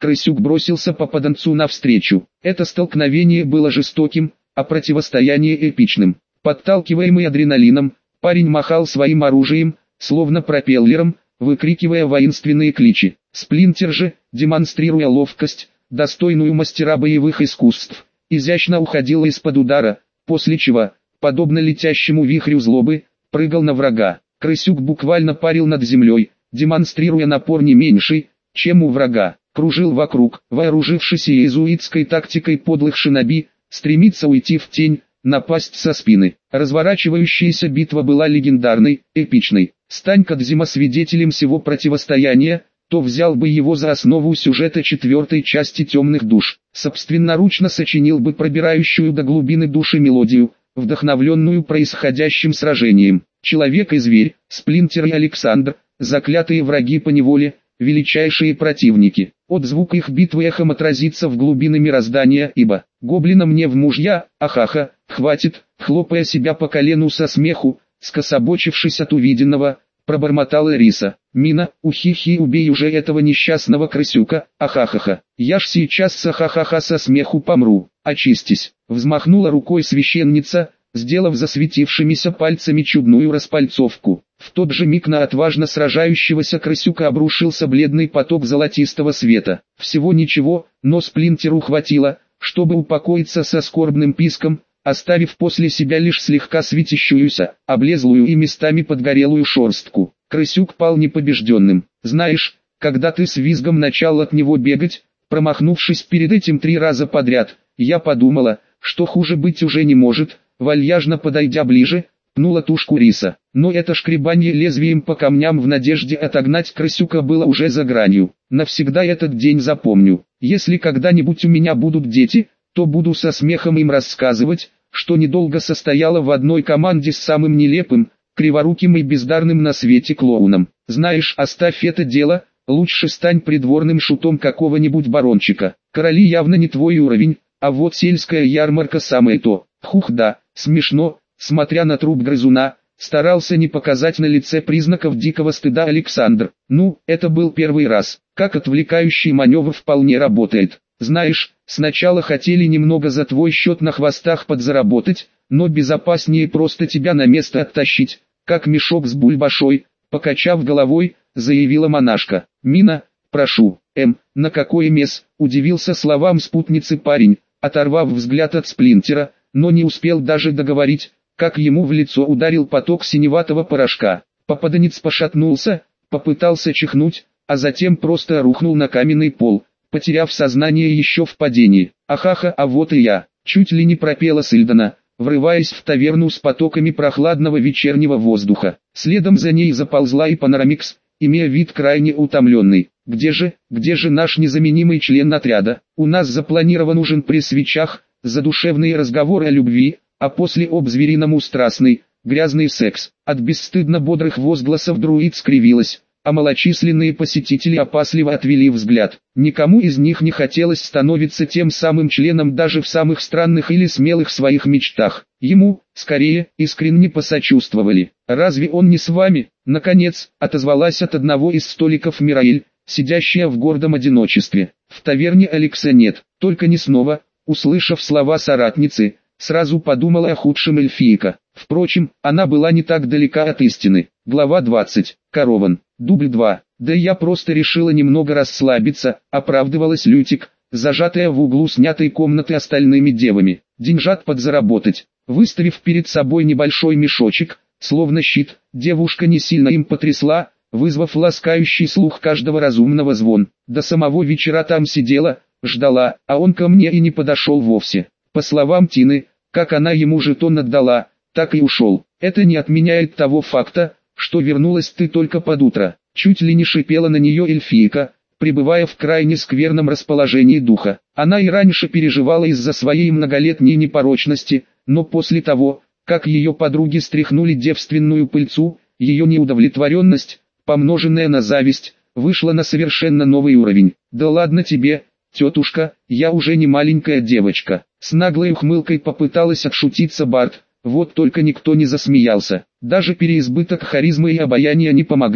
Крысюк бросился попаданцу навстречу. Это столкновение было жестоким, а противостояние эпичным. Подталкиваемый адреналином, парень махал своим оружием, словно пропеллером, выкрикивая воинственные кличи. Сплинтер же, демонстрируя ловкость, достойную мастера боевых искусств, изящно уходил из-под удара, после чего, подобно летящему вихрю злобы, прыгал на врага. Крысюк буквально парил над землей, демонстрируя напор не меньший, чем у врага. Кружил вокруг, вооружившись иезуитской тактикой подлых шиноби, стремится уйти в тень, напасть со спины. Разворачивающаяся битва была легендарной, эпичной. Стань Кодзима свидетелем всего противостояния, то взял бы его за основу сюжета 4 части «Темных душ». Собственноручно сочинил бы пробирающую до глубины души мелодию, вдохновленную происходящим сражением. Человек и зверь, Сплинтер и Александр, заклятые враги по неволе, величайшие противники. Отзвук их битвы эхом отразится в глубины мироздания, ибо «гоблина мне в мужья, ахаха, хватит», хлопая себя по колену со смеху, скособочившись от увиденного, пробормотала Риса. «Мина, ухихи, убей уже этого несчастного крысюка, ахахаха. Я ж сейчас сахахаха со смеху помру, очистись». Взмахнула рукой священница, сделав засветившимися пальцами чудную распальцовку. В тот же миг на отважно сражающегося крысюка обрушился бледный поток золотистого света. Всего ничего, но Сплинтеру хватило, чтобы упокоиться со скорбным писком, оставив после себя лишь слегка светящуюся, облезлую и местами подгорелую шерстку. Крысюк пал непобежденным. Знаешь, когда ты с визгом начал от него бегать, промахнувшись перед этим 3 раза подряд, я подумала, что хуже быть уже не может. Вальяжно подойдя ближе, пнула тушку Риса. Но это шкребанье лезвием по камням в надежде отогнать крысюка было уже за гранью. Навсегда этот день запомню. Если когда-нибудь у меня будут дети, то буду со смехом им рассказывать, что недолго состояла в одной команде с самым нелепым, криворуким и бездарным на свете клоуном. Знаешь, оставь это дело, лучше стань придворным шутом какого-нибудь барончика. Короли явно не твой уровень, а вот сельская ярмарка самое то. Хух да, смешно, смотря на труп грызуна, старался не показать на лице признаков дикого стыда Александр. Ну, это был первый раз, как отвлекающий маневр вполне работает. Знаешь, сначала хотели немного за твой счет на хвостах подзаработать, но безопаснее просто тебя на место оттащить, как мешок с бульбашой, покачав головой, заявила монашка. Мина, прошу, на какое мес, удивился словам спутницы парень, оторвав взгляд от Сплинтера, но не успел даже договорить, как ему в лицо ударил поток синеватого порошка. Попаданец пошатнулся, попытался чихнуть, а затем просто рухнул на каменный пол, потеряв сознание еще в падении. «Ахаха, а вот и я!» Чуть ли не пропела Сильдана, врываясь в таверну с потоками прохладного вечернего воздуха. Следом за ней заползла и Панорамикс, имея вид крайне утомленный. Где же наш незаменимый член отряда? У нас запланирован ужин при свечах, задушевные разговоры о любви, а после об звериному страстный, грязный секс». От бесстыдно бодрых возгласов друид скривилась, а малочисленные посетители опасливо отвели взгляд. Никому из них не хотелось становиться тем самым членом даже в самых странных или смелых своих мечтах. Ему, скорее, искренне посочувствовали. «Разве он не с вами?» Наконец, отозвалась от одного из столиков Мираэль, сидящая в гордом одиночестве. В таверне Алекса нет, только не снова. Услышав слова соратницы, сразу подумала о худшем эльфийка. Впрочем, она была не так далека от истины. Глава 20. Корован. Дубль 2. Да я просто решила немного расслабиться, оправдывалась Лютик, зажатая в углу снятой комнаты остальными девами. Деньжат подзаработать. Выставив перед собой небольшой мешочек, словно щит, девушка не сильно им потрясла, вызвав ласкающий слух каждого разумного звон. До самого вечера там сидела, ждала, а он ко мне и не подошел вовсе. По словам Тины, как она ему жетон отдала, так и ушел. Это не отменяет того факта, что вернулась ты только под утро. Чуть ли не шипела на нее эльфийка, пребывая в крайне скверном расположении духа. Она и раньше переживала из-за своей многолетней непорочности, но после того, как ее подруги стряхнули девственную пыльцу, ее неудовлетворенность, помноженная на зависть, вышла на совершенно новый уровень. «Да ладно тебе, тетушка, я уже не маленькая девочка». С наглой ухмылкой попыталась отшутиться Барт, вот только никто не засмеялся. Даже переизбыток харизмы и обаяния не помогли.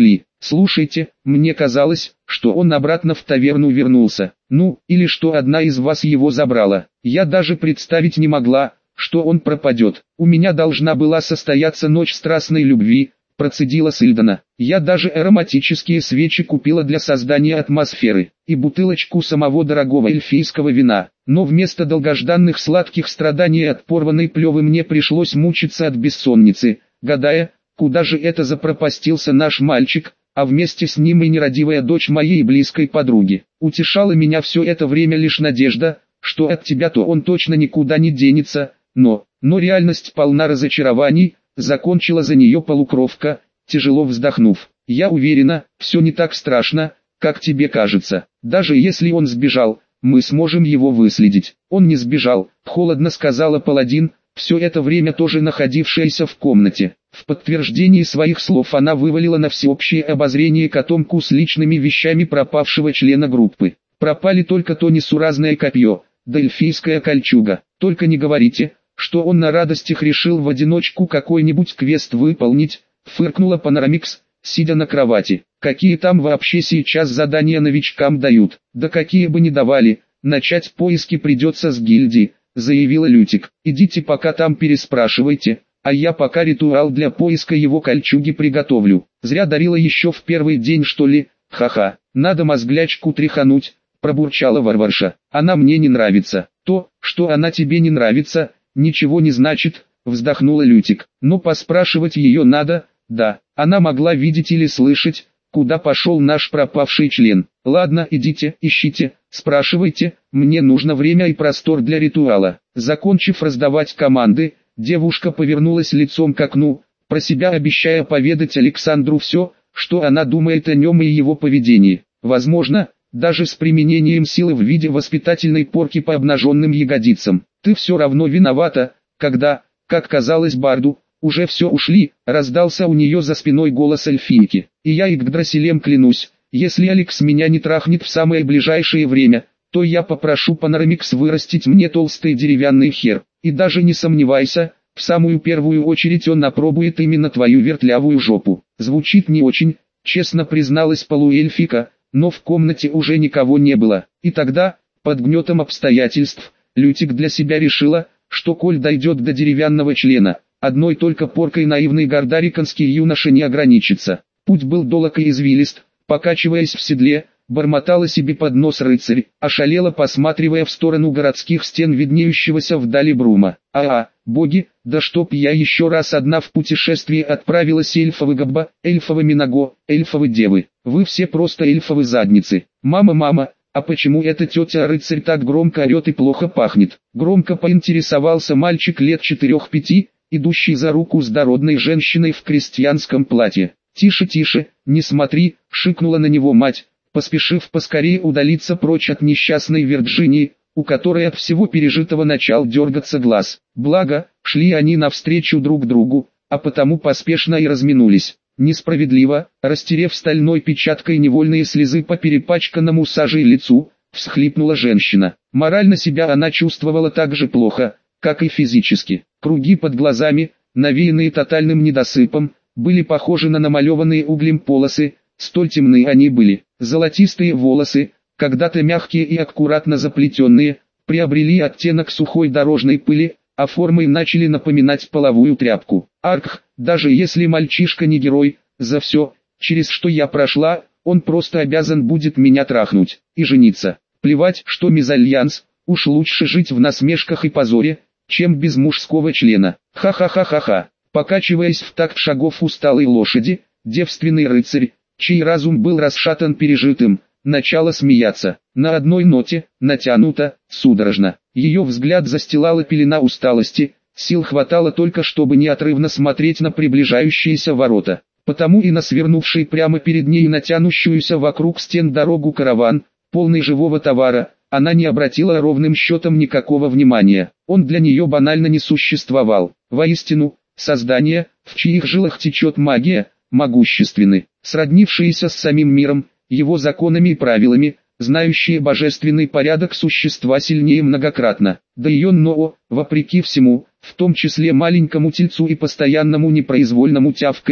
Слушайте, мне казалось, что он обратно в таверну вернулся. Ну, или что одна из вас его забрала. Я даже представить не могла, что он пропадет. У меня должна была состояться ночь страстной любви, процедила Сильдана. Я даже ароматические свечи купила для создания атмосферы, и бутылочку самого дорогого эльфийского вина. Но вместо долгожданных сладких страданий от порванной плевы мне пришлось мучиться от бессонницы, гадая, куда же это запропастился наш мальчик, а вместе с ним и нерадивая дочь моей близкой подруги. Утешала меня все это время лишь надежда, что от тебя-то он точно никуда не денется, но реальность полна разочарований, закончила за нее полукровка, тяжело вздохнув. Я уверена, все не так страшно, как тебе кажется. Даже если он сбежал, мы сможем его выследить. Он не сбежал, холодно сказала паладин, все это время тоже находившаяся в комнате. В подтверждении своих слов она вывалила на всеобщее обозрение котомку с личными вещами пропавшего члена группы. Пропали только то несуразное копье, да эльфийская кольчуга. Только не говорите, что он на радостях решил в одиночку какой-нибудь квест выполнить, фыркнула Панорамикс, сидя на кровати. Какие там вообще сейчас задания новичкам дают? Да какие бы ни давали, начать поиски придется с гильдии, заявила Лютик. Идите пока там переспрашивайте, а я пока ритуал для поиска его кольчуги приготовлю. Зря дарила еще в первый день что ли? Ха-ха, надо мозглячку тряхануть, пробурчала Варварша. Она мне не нравится. То, что она тебе не нравится, ничего не значит, вздохнула Лютик. Но поспрашивать ее надо, да, она могла видеть или слышать, куда пошел наш пропавший член. Ладно, идите, ищите, спрашивайте, мне нужно время и простор для ритуала. Закончив раздавать команды, девушка повернулась лицом к окну, про себя обещая поведать Александру все, что она думает о нем и его поведении. Возможно, даже с применением силы в виде воспитательной порки по обнаженным ягодицам. Ты все равно виновата, когда, как казалось Барду, уже все ушли, раздался у нее за спиной голос эльфийки. И я Игдрасилем клянусь, если Алекс меня не трахнет в самое ближайшее время, то я попрошу Панорамикс вырастить мне толстый деревянный хер. И даже не сомневайся, в самую первую очередь он опробует именно твою вертлявую жопу. Звучит не очень, честно призналась полуэльфика, но в комнате уже никого не было. И тогда, под гнетом обстоятельств, Лютик для себя решила, что коль дойдет до деревянного члена, одной только поркой наивный гордариканский юноша не ограничится. Путь был долог и извилист, покачиваясь в седле, бормотала себе под нос рыцарь, ошалела посматривая в сторону городских стен виднеющегося вдали Брума. Боги, да чтоб я еще раз одна в путешествие отправилась эльфовы Габба, эльфовы Минаго, эльфовы девы. Вы все просто эльфовы задницы. Мама, а почему эта тетя-рыцарь так громко орет и плохо пахнет? Громко поинтересовался мальчик лет 4-5, идущий за руку с дородной женщиной в крестьянском платье. Тише, не смотри, шикнула на него мать, поспешив поскорее удалиться прочь от несчастной Вирджинии, у которой от всего пережитого начал дергаться глаз. Благо, шли они навстречу друг другу, а потому поспешно и разминулись. Несправедливо, растерев стальной печаткой невольные слезы по перепачканному сажей лицу, всхлипнула женщина. Морально себя она чувствовала так же плохо, как и физически. Круги под глазами, навеянные тотальным недосыпом, были похожи на намалеванные углем полосы, столь темные они были. Золотистые волосы, когда-то мягкие и аккуратно заплетенные, приобрели оттенок сухой дорожной пыли, а формой начали напоминать половую тряпку. Арх, даже если мальчишка не герой, за все, через что я прошла, он просто обязан будет меня трахнуть и жениться. Плевать, что мезальянс, уж лучше жить в насмешках и позоре, чем без мужского члена. Ха-ха-ха-ха-ха. Покачиваясь в такт шагов усталой лошади, девственный рыцарь, чей разум был расшатан пережитым, начала смеяться. На одной ноте, натянуто, судорожно. Ее взгляд застилала пелена усталости, сил хватало только чтобы неотрывно смотреть на приближающиеся ворота. Потому и на свернувший прямо перед ней натянущуюся вокруг стен дорогу караван, полный живого товара, она не обратила ровным счетом никакого внимания. Он для нее банально не существовал. Воистину, создания, в чьих жилах течет магия, могущественны, сроднившиеся с самим миром, его законами и правилами, знающие божественный порядок существа сильнее многократно. Да ее Ноо, вопреки всему, в том числе маленькому тельцу и постоянному непроизвольному тявканью,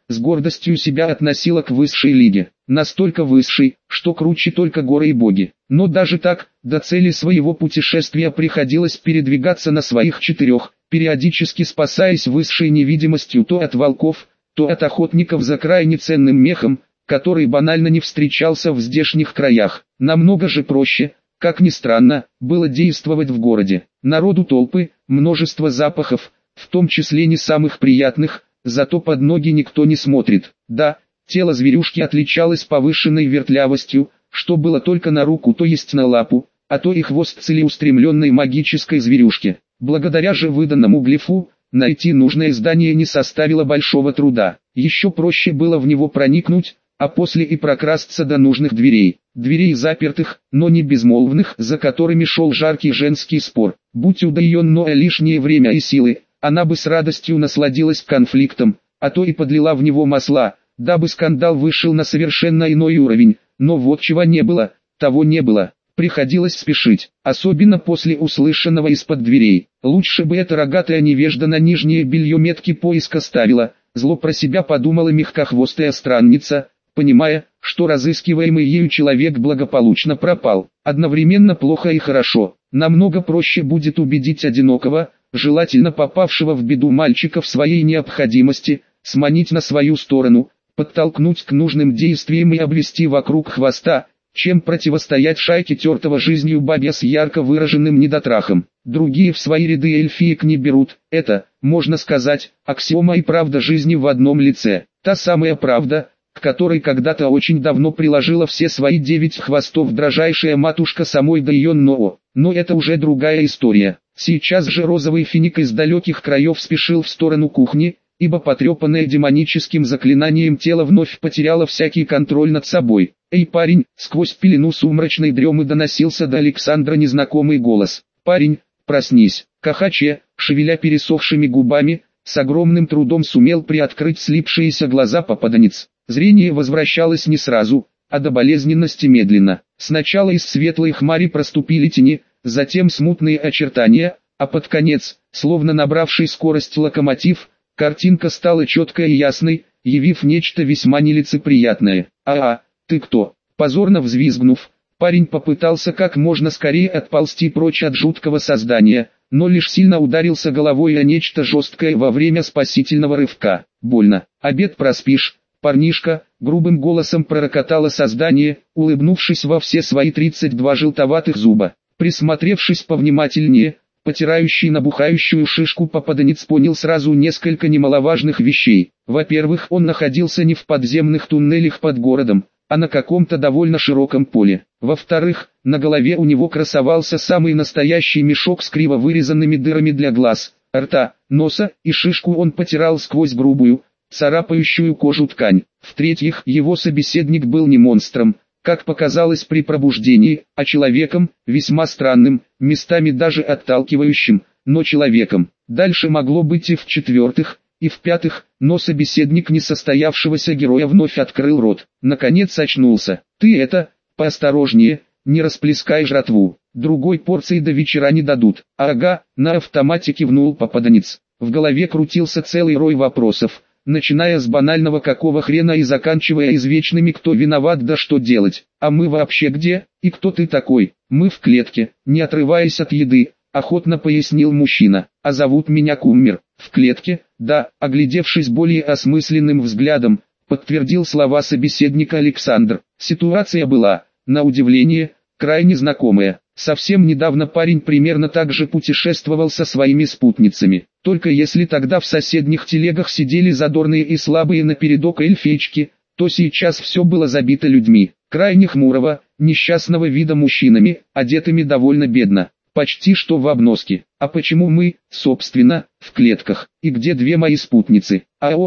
с гордостью себя относила к высшей лиге. Настолько высшей, что круче только горы и боги. Но даже так, до цели своего путешествия приходилось передвигаться на своих четырех, периодически спасаясь высшей невидимостью то от волков, то от охотников за крайне ценным мехом, который банально не встречался в здешних краях. Намного же проще, как ни странно, было действовать в городе. Народу толпы, множество запахов, в том числе не самых приятных, зато под ноги никто не смотрит. Да, тело зверюшки отличалось повышенной вертлявостью, что было только на руку, то есть на лапу, а то и хвост целеустремленной магической зверюшки. Благодаря же выданному глифу, найти нужное здание не составило большого труда. Еще проще было в него проникнуть, а после и прокрасться до нужных дверей. Дверей запертых, но не безмолвных, за которыми шел жаркий женский спор. Будь у Дайонно лишнее время и силы, она бы с радостью насладилась конфликтом, а то и подлила в него масла, дабы скандал вышел на совершенно иной уровень. Но вот чего не было, того не было. Приходилось спешить, особенно после услышанного из-под дверей. Лучше бы эта рогатая невежда на нижнее белье метки поиска ставила, зло про себя подумала мягкохвостая странница, понимая, что разыскиваемый ею человек благополучно пропал. Одновременно плохо и хорошо. Намного проще будет убедить одинокого, желательно попавшего в беду мальчика в своей необходимости, сманить на свою сторону, подтолкнуть к нужным действиям и обвести вокруг хвоста, чем противостоять шайке тертого жизнью бабья с ярко выраженным недотрахом. Другие в свои ряды эльфиек не берут, это, можно сказать, аксиома и правда жизни в одном лице. Та самая правда, к которой когда-то очень давно приложила все свои 9 хвостов дрожайшая матушка самой Дайонно. Но это уже другая история. Сейчас же розовый финик из далеких краев спешил в сторону кухни, ибо потрепанное демоническим заклинанием тело вновь потеряло всякий контроль над собой. «Эй, парень!» — сквозь пелену сумрачной дремы доносился до Александра незнакомый голос. «Парень, проснись!» Кахаче, шевеля пересохшими губами, с огромным трудом сумел приоткрыть слипшиеся глаза попаданец. Зрение возвращалось не сразу, а до болезненности медленно. Сначала из светлой хмари проступили тени, затем смутные очертания, а под конец, словно набравший скорость локомотив, картинка стала четкой и ясной, явив нечто весьма нелицеприятное. Ты кто?» Позорно взвизгнув, парень попытался как можно скорее отползти прочь от жуткого создания, но лишь сильно ударился головой о нечто жесткое во время спасительного рывка. «Больно. Обед проспишь, парнишка», — грубым голосом пророкотало создание, улыбнувшись во все свои 32 желтоватых зуба. Присмотревшись повнимательнее, потирающий набухающую шишку попаданец понял сразу несколько немаловажных вещей. Во-первых, он находился не в подземных туннелях под городом, а на каком-то довольно широком поле. Во-вторых, на голове у него красовался самый настоящий мешок с криво вырезанными дырами для глаз, рта, носа, и шишку он потирал сквозь грубую, царапающую кожу ткань. В-третьих, его собеседник был не монстром, как показалось при пробуждении, а человеком, весьма странным, местами даже отталкивающим, но человеком. Дальше могло быть и в-четвертых, и в-пятых, но собеседник несостоявшегося героя вновь открыл рот. Наконец очнулся. «Ты это, поосторожнее, не расплескай жратву, другой порции до вечера не дадут». «Ага», — на автомате кивнул попаданец. В голове крутился целый рой вопросов, начиная с банального «какого хрена» и заканчивая извечными «кто виноват да что делать». «А мы вообще где? И кто ты такой?» «Мы в клетке», не отрываясь от еды, охотно пояснил мужчина. «А зовут меня Куммер». «В клетке?» «Да», оглядевшись более осмысленным взглядом, подтвердил слова собеседника Александр. Ситуация была, на удивление, крайне знакомая. Совсем недавно парень примерно так же путешествовал со своими спутницами. Только если тогда в соседних телегах сидели задорные и слабые напередок эльфички, то сейчас все было забито людьми, крайне хмурого, несчастного вида мужчинами, одетыми довольно бедно, почти что в обноске. А почему мы, собственно, в клетках? И где две мои спутницы?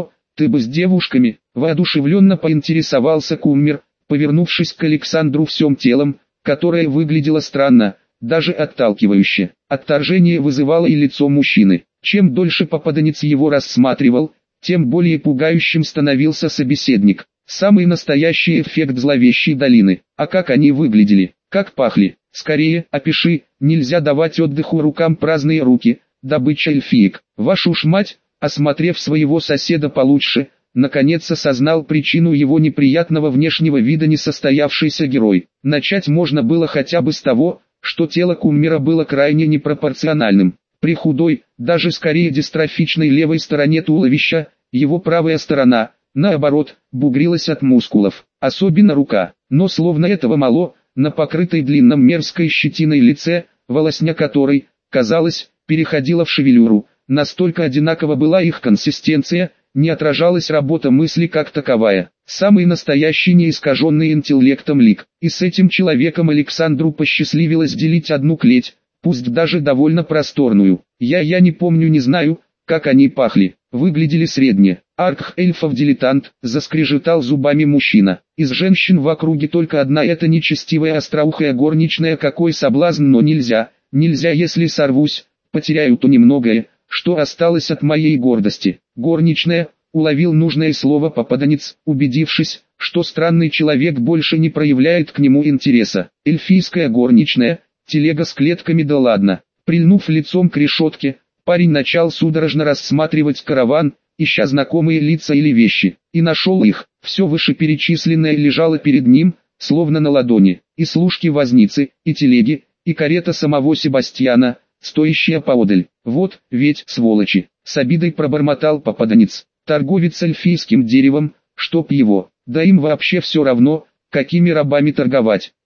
Ты бы с девушками, воодушевленно поинтересовался Куммер, повернувшись к Александру всем телом, которое выглядело странно, даже отталкивающе. Отторжение вызывало и лицо мужчины. Чем дольше попаданец его рассматривал, тем более пугающим становился собеседник. Самый настоящий эффект зловещей долины. А как они выглядели, как пахли? Скорее, опиши, нельзя давать отдыху рукам праздные руки, добыча эльфиек. Вашу ж мать, осмотрев своего соседа получше, наконец осознал причину его неприятного внешнего вида несостоявшийся герой. Начать можно было хотя бы с того, что тело кумира было крайне непропорциональным. При худой, даже скорее дистрофичной левой стороне туловища, его правая сторона, наоборот, бугрилась от мускулов, особенно рука. Но словно этого мало, на покрытой длинном мерзкой щетиной лице, волосня которой, казалось, переходила в шевелюру, настолько одинакова была их консистенция, не отражалась работа мысли как таковая. Самый настоящий неискаженный интеллектом лик. И с этим человеком Александру посчастливилось делить одну клеть, пусть даже довольно просторную. Я не помню, не знаю, как они пахли. Выглядели средне. Арх-эльфов-дилетант, заскрежетал зубами мужчина. Из женщин в округе только одна эта нечестивая остроухая горничная, какой соблазн, но нельзя, если сорвусь, потеряю то немногое, что осталось от моей гордости. Горничная, уловил нужное слово попаданец, убедившись, что странный человек больше не проявляет к нему интереса. Эльфийская горничная, телега с клетками, да ладно. Прильнув лицом к решетке, парень начал судорожно рассматривать караван, ища знакомые лица или вещи, и нашел их. Все вышеперечисленное лежало перед ним, словно на ладони, и служки-возницы, и телеги, и карета самого Себастьяна, стоящая поодаль. Вот, ведь, сволочи, с обидой пробормотал попаданец. Торговец эльфийским деревом, чтоб его, да им вообще все равно, какими рабами торговать.